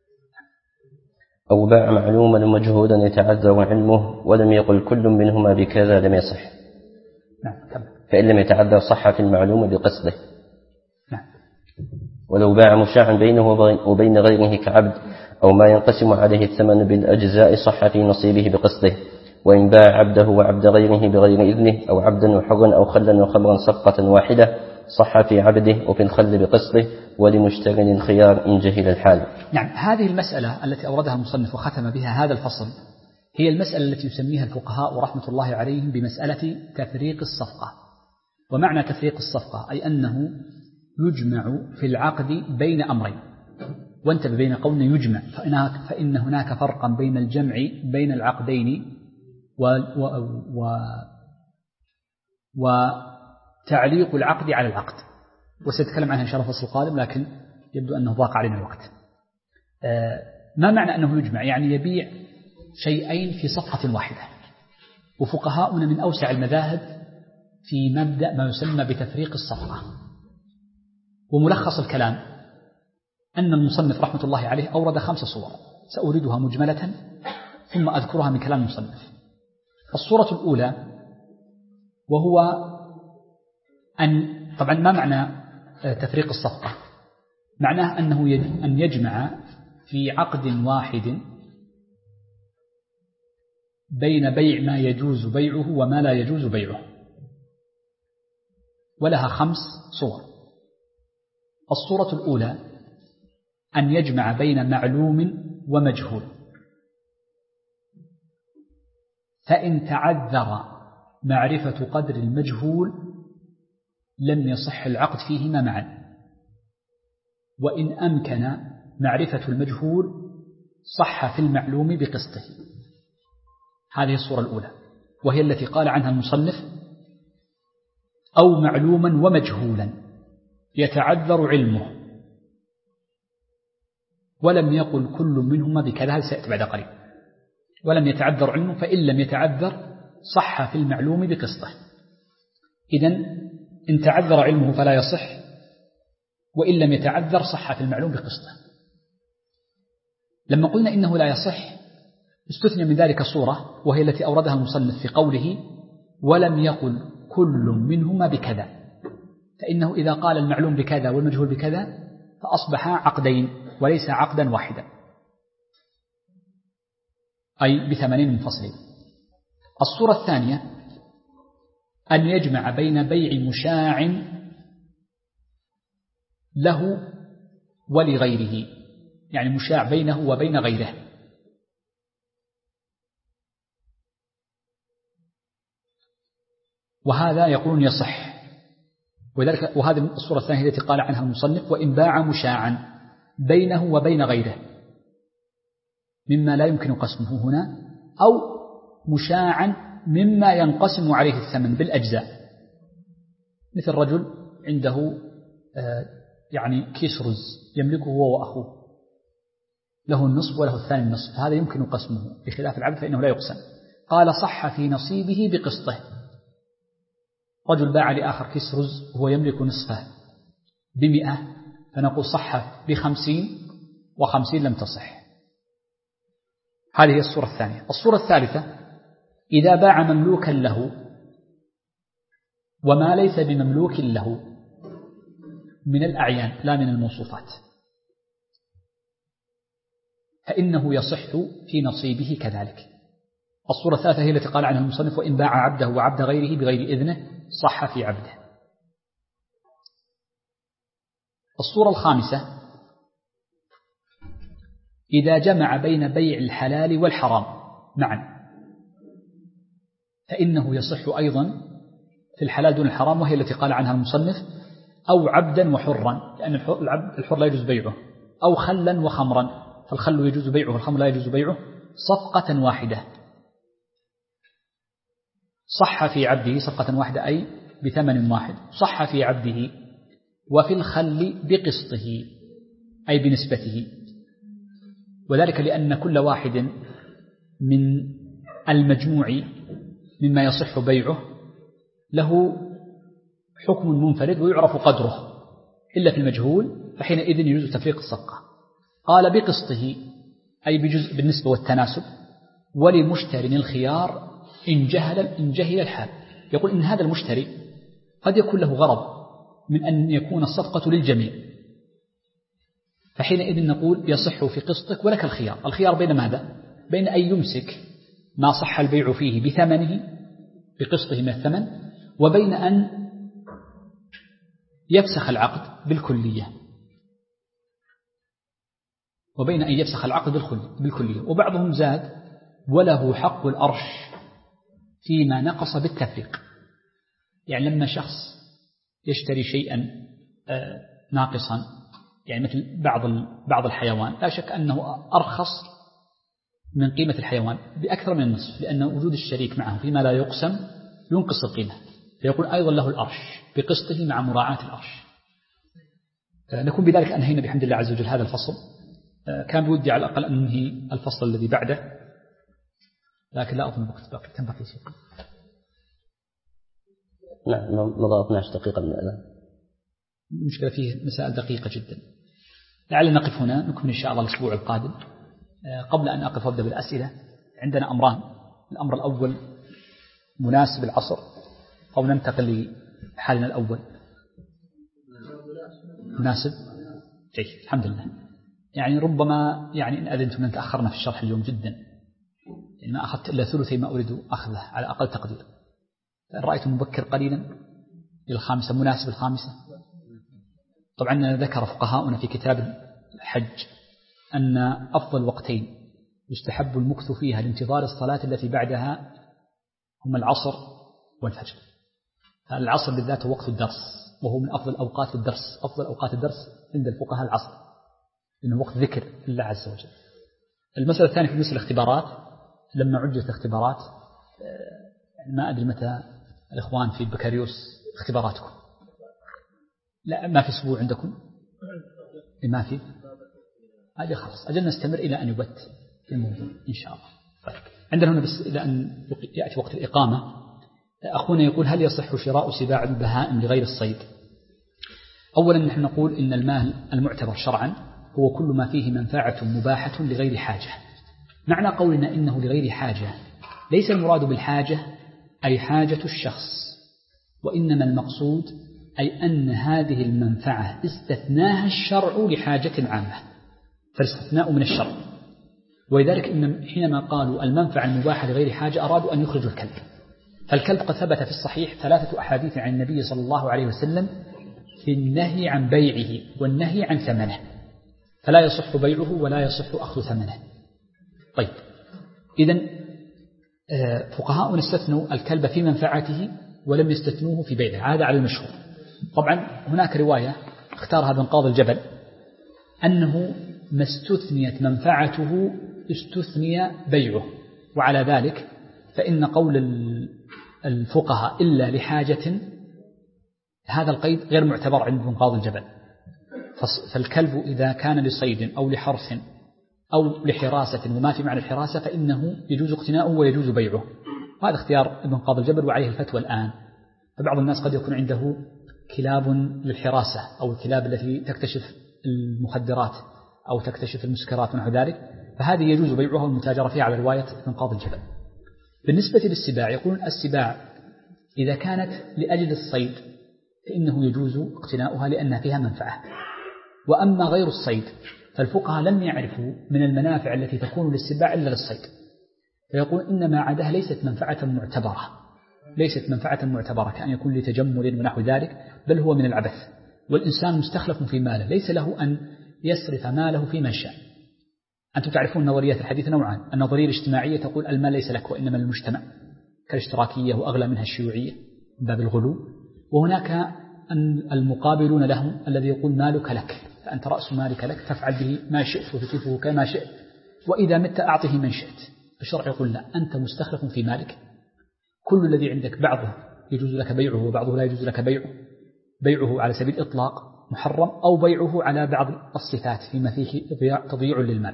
S1: أو باع معلوما ومجهودا يتعذر علمه ولم يقل كل منهما بكذا لم يصح.
S2: نعم.
S1: فإن لم يتعذر صح في المعلوم بقصده.
S2: نعم.
S1: ولو باع مشاعا بينه وبين غيره كعبد أو ما ينقسم عليه الثمن بالأجزاء صح في نصيبه بقصده، وإن باع عبده وعبد غيره بغير إذنه أو عبدا وحرا أو خلا وخمرا صفقة واحدة صح في عبده وفي الخل بقسطه ولمشتر الخيار إن جهل الحال.
S2: نعم، هذه المسألة التي أوردها المصنف وختم بها هذا الفصل هي المسألة التي يسميها الفقهاء ورحمة الله عليهم بمسألة تفريق الصفقة. ومعنى تفريق الصفقة أي أنه يجمع في العقد بين أمرين. وانتبه بين قولنا يجمع، فإن هناك فرقا بين الجمع بين العقدين وتعليق العقد على العقد، وسنتكلم عنها إن شاء الله في الفصل القادم، لكن يبدو أنه ضاق علينا الوقت. ما معنى أنه يجمع؟ يعني يبيع شيئين في صفقة واحدة. وفقهاؤنا من أوسع المذاهب في مبدأ ما يسمى بتفريق الصفقة. وملخص الكلام أن المصنف رحمة الله عليه أورد 5 صور سأوردها مجملة ثم أذكرها من كلام المصنف. الصورة الأولى وهو طبعا ما معنى تفريق الصفقة؟ معناه أنه أن يجمع في عقد واحد بين بيع ما يجوز بيعه وما لا يجوز بيعه، ولها 5 صور. الصورة الأولى أن يجمع بين معلوم ومجهول، فإن تعذر معرفة قدر المجهول لم يصح العقد فيهما معا، وإن أمكن معرفة المجهول صح في المعلوم بقسطه. هذه الصورة الأولى، وهي التي قال عنها المصنف أو معلوما ومجهولا يتعذر علمه، ولم يقل كل منهما بكذا، سيأتي بعد قليل. ولم يتعذر علمه، فإن لم يتعذر صح في المعلوم بقسطه. إذن إن تعذر علمه فلا يصح، وإن لم يتعذر صح في المعلوم بقسطه. لما قلنا إنه لا يصح استثنى من ذلك صورة، وهي التي أوردها المصنف في قوله ولم يقل كل منهما بكذا، فإنه إذا قال المعلوم بكذا والمجهول بكذا فأصبح عقدين وليس عقدا واحدا، أي بثمنين منفصلين. الصورة الثانية أن يجمع بين بيع مشاع له ولغيره، يعني مشاع بينه وبين غيره، وهذا يقولون يصح. وهذه الصورة الثانية التي قال عنها المصنف وإن باع مشاعا بينه وبين غيره مما لا يمكن قسمه هنا، أو مشاعا مما ينقسم عليه الثمن بالأجزاء، مثل رجل عنده يعني كيس رز يملكه هو وأخوه، له النصف وله الثاني النصف، هذا يمكن قسمه، بخلاف العبد فإنه لا يقسم. قال صح في نصيبه بقسطه. رجل باع لآخر كيس رز وهو يملك نصفه ب100، فنقول صح ب50 و50 لم تصح. هذه هي الصورة الثانية. الصورة الثالثة إذا باع مملوكا له وما ليس بمملوك له من الأعيان لا من الموصوفات، فإنه يصح في نصيبه كذلك. الصورة الثالثة هي التي قال عنها المصنف وإن باع عبده وعبد غيره بغير إذنه صح في عبده. الصورة الخامسة إذا جمع بين بيع الحلال والحرام معا، فإنه يصح أيضا في الحلال دون الحرام، وهي التي قال عنها المصنف أو عبدا وحرا، لأن الحر لا يجوز بيعه، أو خلا وخمرا، فالخل يجوز بيعه والخمر لا يجوز بيعه، صفقة واحدة صح في عبده، صفقة واحدة أي بثمن واحد، صح في عبده، وفي الخل بقسطه أي بنسبته، وذلك لأن كل واحد من المجموع مما يصح بيعه له حكم منفرد ويعرف قدره، إلا في المجهول فحينئذ يجوز تفريق الصفقة. قال بقسطه أي بجزء بالنسبة والتناسب، ولمشتري الخيار إن جهل الحال. يقول إن هذا المشتري قد يكون له غرض من أن يكون الصفقة للجميع، فحينئذ نقول يصح في قسطك ولك الخيار. الخيار بين ماذا؟ بين أن يمسك ما صح البيع فيه بثمنه بقسطه من الثمن، وبين أن يفسخ العقد بالكلية، بالكلية. وبعضهم زاد وله حق الأرش فيما نقص بالتفريق. يعني لما شخص يشتري شيئا ناقصا، يعني مثل بعض الحيوان، لا شك أنه أرخص من قيمة الحيوان بأكثر من النصف، لأن وجود الشريك معه فيما لا يقسم ينقص القيمة، فيقول أيضا له الأرش بقسطه مع مراعاة الأرش. نكون بذلك أنهينا بحمد الله عز وجل هذا الفصل. كان بودي على الأقل أن ننهي الفصل الذي بعده، لكن لا أظن الوقت باقي. كم بقي شيء؟
S1: نعم، مضى 12 دقيقة من الآن.
S2: المشكلة فيه مسائل دقيقة جدا. لعل نقف هنا، نكمل إن شاء الله الأسبوع القادم. قبل أن أقف وأبدأ بالأسئلة، عندنا أمران. الأمر الأول مناسب العصر أو ننتقل لحالنا الأول؟ مناسب؟ جيد، الحمد لله. يعني ربما إن أذنتم أن تأخرنا في الشرح اليوم جدا، يعني ما أخذت إلا ثلثي ما أريد أخذه على أقل تقدير. فإن رأيت مبكر قليلا للخامسة، مناسب الخامسة. طبعا ذكر فقهاؤنا في كتاب الحج أن أفضل وقتين يستحب المكث فيها لانتظار الصلاة التي بعدها هما العصر والفجر. العصر بالذات هو وقت الدرس، وهو من أفضل أوقات الدرس. أفضل أوقات الدرس عند الفقهاء العصر، لأنه وقت ذكر الله عز وجل. المسألة الثانية في مثل الاختبارات، لما عجلت الاختبارات، ما أدري متى الإخوان في البكالوريوس اختباراتكم؟ لا، ما في أسبوع عندكم؟ ما في؟ هذه خلاص، أجل نستمر إلى أن يبت الموضوع إن شاء الله. طيب. عندنا هنا بس إلى أن يأتي وقت الإقامة. أخونا يقول: هل يصح شراء سباع البهائم لغير الصيد؟ أولا نحن نقول إن المال المعتبر شرعا هو كل ما فيه منفعة مباحة لغير حاجة. معنى قولنا إنه لغير حاجة ليس المراد بالحاجة أي حاجة الشخص، وإنما المقصود أي أن هذه المنفعة استثناها الشرع لحاجة عامة، فالاستثناء من الشرع. ولذلك إن حينما قالوا المنفعة المباحة لغير حاجة أرادوا أن يخرجوا الكلب. فالكلب قد ثبت في الصحيح 3 أحاديث عن النبي صلى الله عليه وسلم في النهي عن بيعه والنهي عن ثمنه، فلا يصح بيعه ولا يصح أخذ ثمنه. طيب، إذن فقهاؤنا استثنوا الكلب في منفعته ولم يستثنوه في بيعه، هذا على المشهور. طبعا هناك رواية اختارها ابن قاضي الجبل أنه ما استثنيت منفعته استثني بيعه، وعلى ذلك فإن قول الفقهاء إلا لحاجة هذا القيد غير معتبر عند ابن قاضي الجبل. فالكلب إذا كان لصيد أو لحرث أو لحراسة وما في معنى الحراسة فإنه يجوز اقتناؤه ويجوز بيعه، وهذا اختيار ابن قاضي الجبل وعليه الفتوى الآن. فبعض الناس قد يكون عنده كلاب للحراسة أو الكلاب التي تكتشف المخدرات أو تكتشف المسكرات ونحو ذلك، فهذه يجوز بيعها والمتاجرة فيها على رواية ابن قاضي الجبل. بالنسبة للسباع يقولون السباع إذا كانت لأجل الصيد فإنه يجوز اقتناؤها لأنها فيها منفعة. وأما غير الصيد فالفقهاء لم يعرفوا من المنافع التي تكون للسباع إلا للصيد، فيقول إنما عادها ليست منفعة معتبرة كأن يكون لتجمل ونحو ذلك، بل هو من العبث. والإنسان مستخلف في ماله، ليس له أن يصرف ماله فيما شاء. أنتم تعرفون نظريات الحديث نوعان: النظرية الاجتماعية تقول المال ليس لك وإنما للمجتمع كالاشتراكية وأغلى منها الشيوعية من باب الغلو، وهناك المقابلون لهم الذي يقول مالك لك، فأنت رأس مالك لك تفعل به ما شئت وتتلفه كما شئت، وإذا مت أعطه من شئت. الشرع يقول لا، أنت مستخلف في مالك، كل الذي عندك بعضه يجوز لك بيعه وبعضه لا يجوز لك بيعه على سبيل الإطلاق محرم، أو بيعه على بعض الصفات فيما فيه تضييع للمال.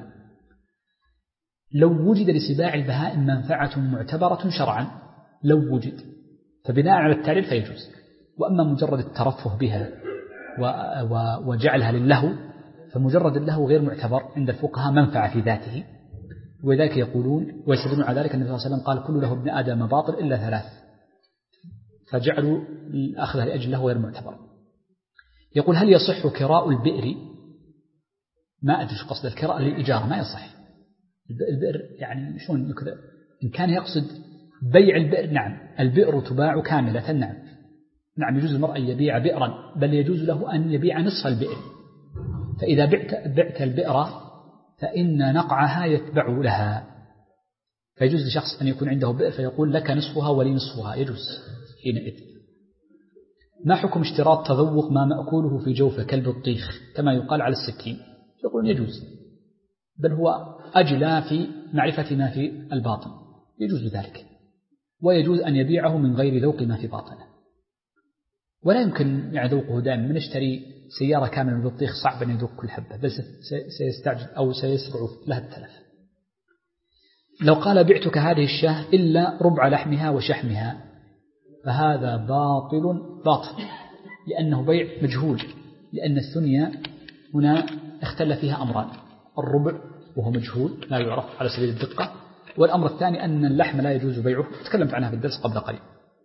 S2: لو وجد لسباع البهائم منفعة معتبرة شرعا، لو وجد، فبناء على التعليل فيجوز. وأما مجرد الترفه بها وجعلها للهو فمجرد اللهو غير معتبر عند الفقهاء منفعة في ذاته. وذلك يقولون ويستدلون على ذلك النبي صلى الله عليه وسلم قال كل له ابن آدم باطل إلا 3، فجعلوا الأخذ لأجل له غير معتبر. يقول: هل يصح كراء البئر؟ ما أدري قصد الكراء للإجارة، ما يصح. البئر يعني شلون يكذب؟ إن كان يقصد بيع البئر نعم، البئر تباع كاملة نعم يجوز المرء أن يبيع بئرا، بل يجوز له أن يبيع نصف البئر. فإذا بعت البئر فإن نقعها يتبع لها، فيجوز لشخص أن يكون عنده بئر فيقول لك نصفها ولي نصفها، يجوز حينئذ. ما حكم اشتراط تذوق ما مأكوله في جوف كلب الطيخ كما يقال على السكين؟ يقول يجوز، بل هو أجلى في معرفة ما في الباطن، يجوز ذلك، ويجوز أن يبيعه من غير ذوق ما في باطنه. ولا يمكن ذوقه دائما، من اشتري سيارة كاملة من البطيخ صعب أن يذوق كل حبة، بل سيستعجل أو سيسرع لها التلف. لو قال بعتك هذه الشاة إلا ربع لحمها وشحمها فهذا باطل، لأنه بيع مجهول، لأن الثنيا هنا اختل فيها أمران: الربع وهو مجهول لا يعرف على سبيل الدقة، والأمر الثاني أن اللحم لا يجوز بيعه، تكلمت عنها في الدرس قبل قليل.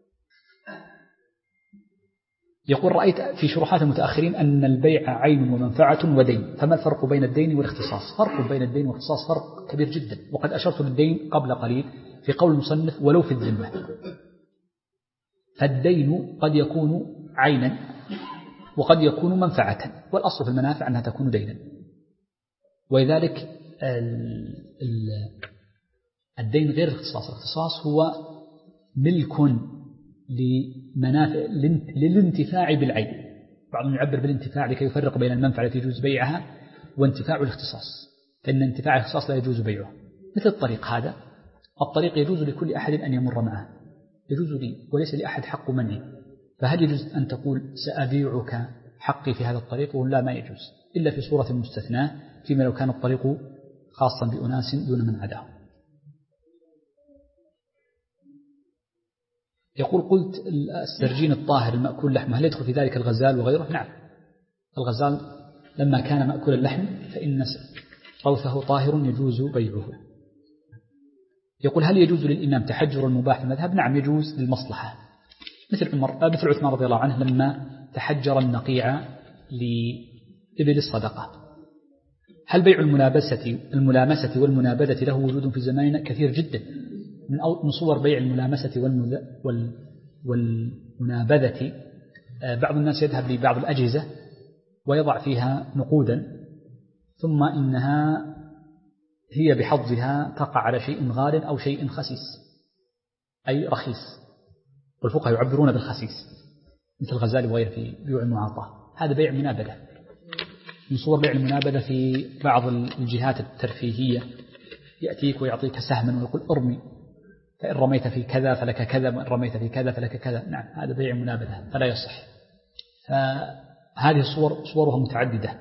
S2: يقول رأيت في شروحات المتأخرين أن البيع عين ومنفعة ودين، فما الفرق بين الدين والاختصاص؟ فرق بين الدين والاختصاص فرق كبير جدا، وقد أشرت للدين قبل قليل في قول المصنف ولو في الذمة. فالدين قد يكون عينا وقد يكون منفعة، والأصل في المنافع أنها تكون دينا. ولذلك الدين غير الاختصاص. الاختصاص هو ملك لمنافع للانتفاع بالعين، بعضهم يعبر بالانتفاع لكي يفرق بين المنفعة التي يجوز بيعها وانتفاع الاختصاص، فإن انتفاع الاختصاص لا يجوز بيعه. مثل الطريق، هذا الطريق يجوز لكل أحد أن يمر معه، يجوز لي وليس لأحد حق منعي، فهل يجوز أن تقول سأبيعك حقي في هذا الطريق؟ ولا ما يجوز إلا في صورة مستثناة، فيما لو كان الطريق خاصا بأناس دون من عداهم. يقول قلت السرجين الطاهر المأكول لحمه هل يدخل في ذلك الغزال وغيره؟ نعم، الغزال لما كان مأكول اللحم فإن روثه طاهر يجوز بيعه. يقول هل يجوز للإمام تحجر المباح في المذهب؟ نعم يجوز للمصلحة، مثل عثمان رضي الله عنه لما تحجر النقيع لإبل الصدقة. هل بيع الملامسة والمنابذة له وجود في زماننا؟ كثير جدا. من صور بيع الملامسة والمنابذة بعض الناس يذهب لبعض الأجهزة ويضع فيها نقودا، ثم إنها هي بحظها تقع على شيء غال أو شيء خسيس أي رخيص، والفقهاء يعبرون بالخسيس مثل الغزال وغيره في بيوع المعاطاة. هذا بيع منابذة. من صور بيع المنابذة في بعض الجهات الترفيهية يأتيك ويعطيك سهما ويقول ارمي، فإن رميت في كذا فلك كذا، وإن رميت في كذا فلك كذا. نعم هذا بيع منابذة فلا يصح. فهذه صورها متعددة.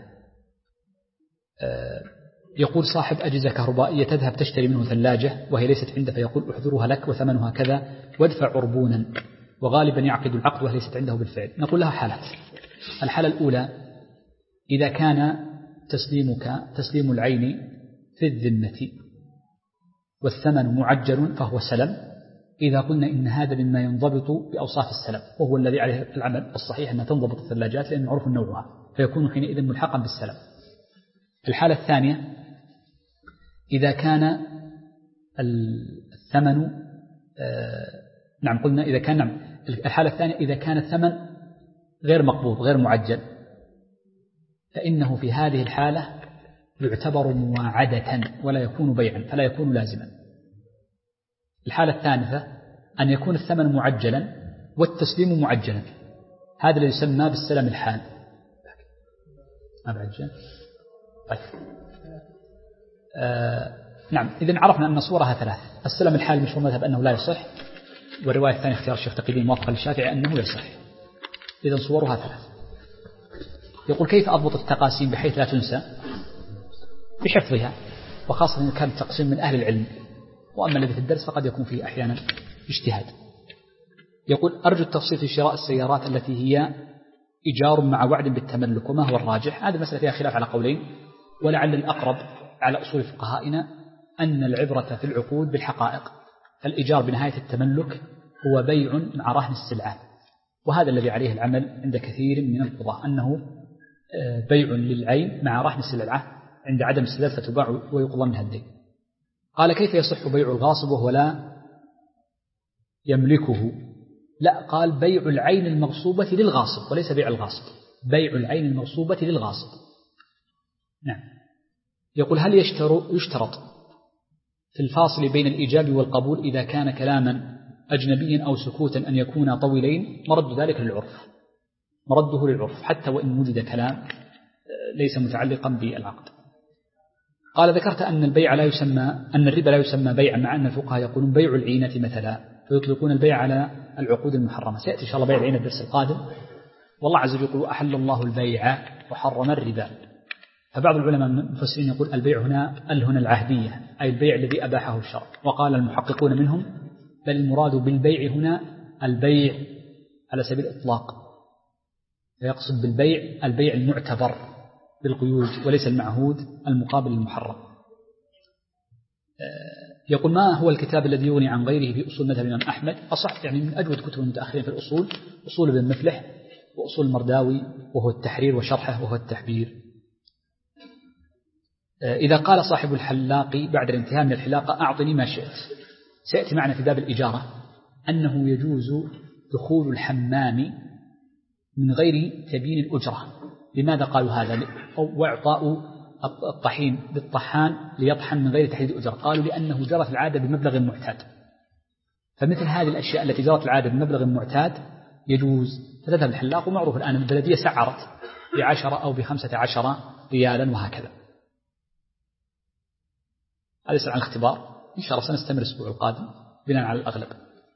S2: يقول صاحب أجهزة كهربائية تذهب تشتري منه ثلاجة وهي ليست عنده، فيقول احذرها لك وثمنها كذا وادفع عربونا، وغالبا يعقد العقد وهي ليست عنده بالفعل. نقول لها حالات. الحالة الأولى إذا كان تسليم العين في الذمة والثمن معجل فهو سلم، إذا قلنا إن هذا مما ينضبط بأوصاف السلم وهو الذي عليه العمل الصحيح أنها تنضبط الثلاجات لأن معروف نوعها، فيكون حينئذ ملحقا بالسلم. الحالة الثانية إذا كان الثمن نعم قلنا إذا كان نعم الحالة الثانية إذا كان الثمن غير مقبوض غير معجل، فإنه في هذه الحالة يعتبر مواعدة ولا يكون بيعا فلا يكون لازما. الحالة الثالثة أن يكون الثمن معجلا والتسليم معجلا، هذا اللي يسمى بالسلم الحال. طيب. نعم إذن عرفنا أن صورها ثلاث. السلم الحال مشهور مذهب أنه لا يصح، والرواية الثانية اختيار الشيخ تقي الدين موافقا للشافعي أنه يصح. إذن صورها ثلاث. يقول كيف أضبط التقاسيم بحيث لا تنسى؟ بحفظها، وخاصة إن كان التقسيم من أهل العلم، وأما الذي في الدرس فقد يكون فيه أحيانا اجتهاد. يقول أرجو التفصيل في شراء السيارات التي هي إيجار مع وعد بالتملك، وما هو الراجح؟ هذه مسألة فيها خلاف على قولين، ولعل الأقرب على أصول فقهائنا أن العبرة في العقود بالحقائق، فالإيجار بنهاية التملك هو بيع مع رهن السلعة، وهذا الذي عليه العمل عند كثير من القضاة أنه بيع للعين مع رهن السلعة عند عدم السداد فتباع ويقضى منها الدين. قال كيف يصح بيع الغاصب وهو لا يملكه؟ لا، قال بيع العين المغصوبة للغاصب وليس بيع الغاصب، بيع العين المغصوبة للغاصب. نعم. يقول هل يشترط في الفاصل بين الإيجاب والقبول إذا كان كلاما أجنبيا أو سكوتا أن يكون طويلين؟ مرد ذلك للعرف، مرده للعرف حتى وإن وجد كلام ليس متعلقا بالعقد. قال ذكرت أن البيع لا يسمى، أن الربا لا يسمى بيعا، مع أن الفقهاء يقولون بيع العينة مثلا، فيطلقون البيع على العقود المحرمة. سيأتي إن شاء الله بيع العينة الدرس القادم. والله عز وجل يقول أحل الله البيع وحرم الربا. فبعض العلماء المفسرين يقول البيع هنا هنا العهدية، أي البيع الذي أباحه الشرع. وقال المحققون منهم بل المراد بالبيع هنا البيع على سبيل الإطلاق، فيقصد بالبيع البيع المعتبر بالقيود وليس المعهود المقابل للمحرم. يقول ما هو الكتاب الذي يغني عن غيره في أصول مذهب الإمام أحمد؟ أصح يعني من أجود كتب المتأخرين في الأصول أصول ابن مفلح وأصول المرداوي وهو التحرير وشرحه وهو التحبير. إذا قال صاحب الحلاق بعد الانتهاء من الحلاقة أعطني ما شئت، سيأتي معنا في باب الإجارة أنه يجوز دخول الحمام من غير تبيين الأجرة. لماذا قالوا هذا؟ وإعطاء الطحين للطحان ليطحن من غير تحديد أجرة. قالوا لأنه جرت العادة بمبلغ معتاد، فمثل هذه الأشياء التي جرت العادة بمبلغ معتاد يجوز. فتذهب الحلاق، ومعروف الآن البلدية سعرت ب10 أو ب15 ريالا وهكذا. هذا يسأل عن الاختبار، إن شاء الله سنستمر الأسبوع القادم بناء على الأغلب.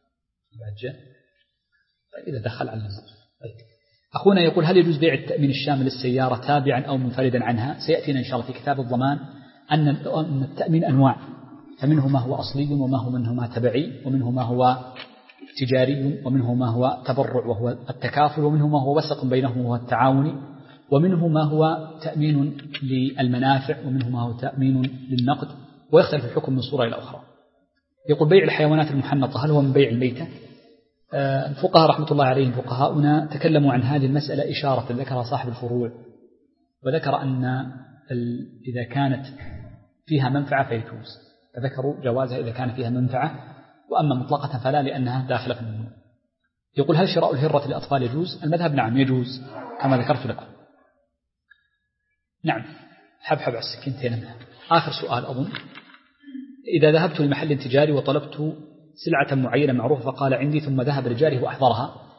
S2: إذا دخل على أخونا يقول هل يجوز بيع التأمين الشامل للسيارة تابعا أو منفردا عنها؟ سيأتينا إن شاء الله في كتاب الضمان أن التأمين أنواع، فمنه ما هو أصلي منه ما تبعي، ومنه ما هو تجاري، ومنه ما هو تبرع وهو التكافل، ومنه ما هو وسط بينهم وهو التعاوني، ومنه ما هو تأمين للمنافع، ومنه ما هو تأمين للنقد، ويختلف الحكم من صورة إلى أخرى. يقول بيع الحيوانات المحنطة هل هو من بيع الميتة؟ الفقهاء رحمة الله عليهم فقهاؤنا تكلموا عن هذه المسألة إشارة ذكرها صاحب الفروع، وذكر أن إذا كانت فيها منفعة فيجوز، فذكروا جوازها إذا كان فيها منفعة، وأما مطلقة فلا لأنها داخلة في الممنوع. يقول هل شراء الهرة للأطفال يجوز؟ المذهب نعم يجوز كما ذكرت لكم. نعم حبحب على السكينتين منها. آخر سؤال أظن، إذا ذهبت لمحل تجاري وطلبت سلعة معينة معروفة فقال عندي، ثم ذهب لجاره وأحضرها،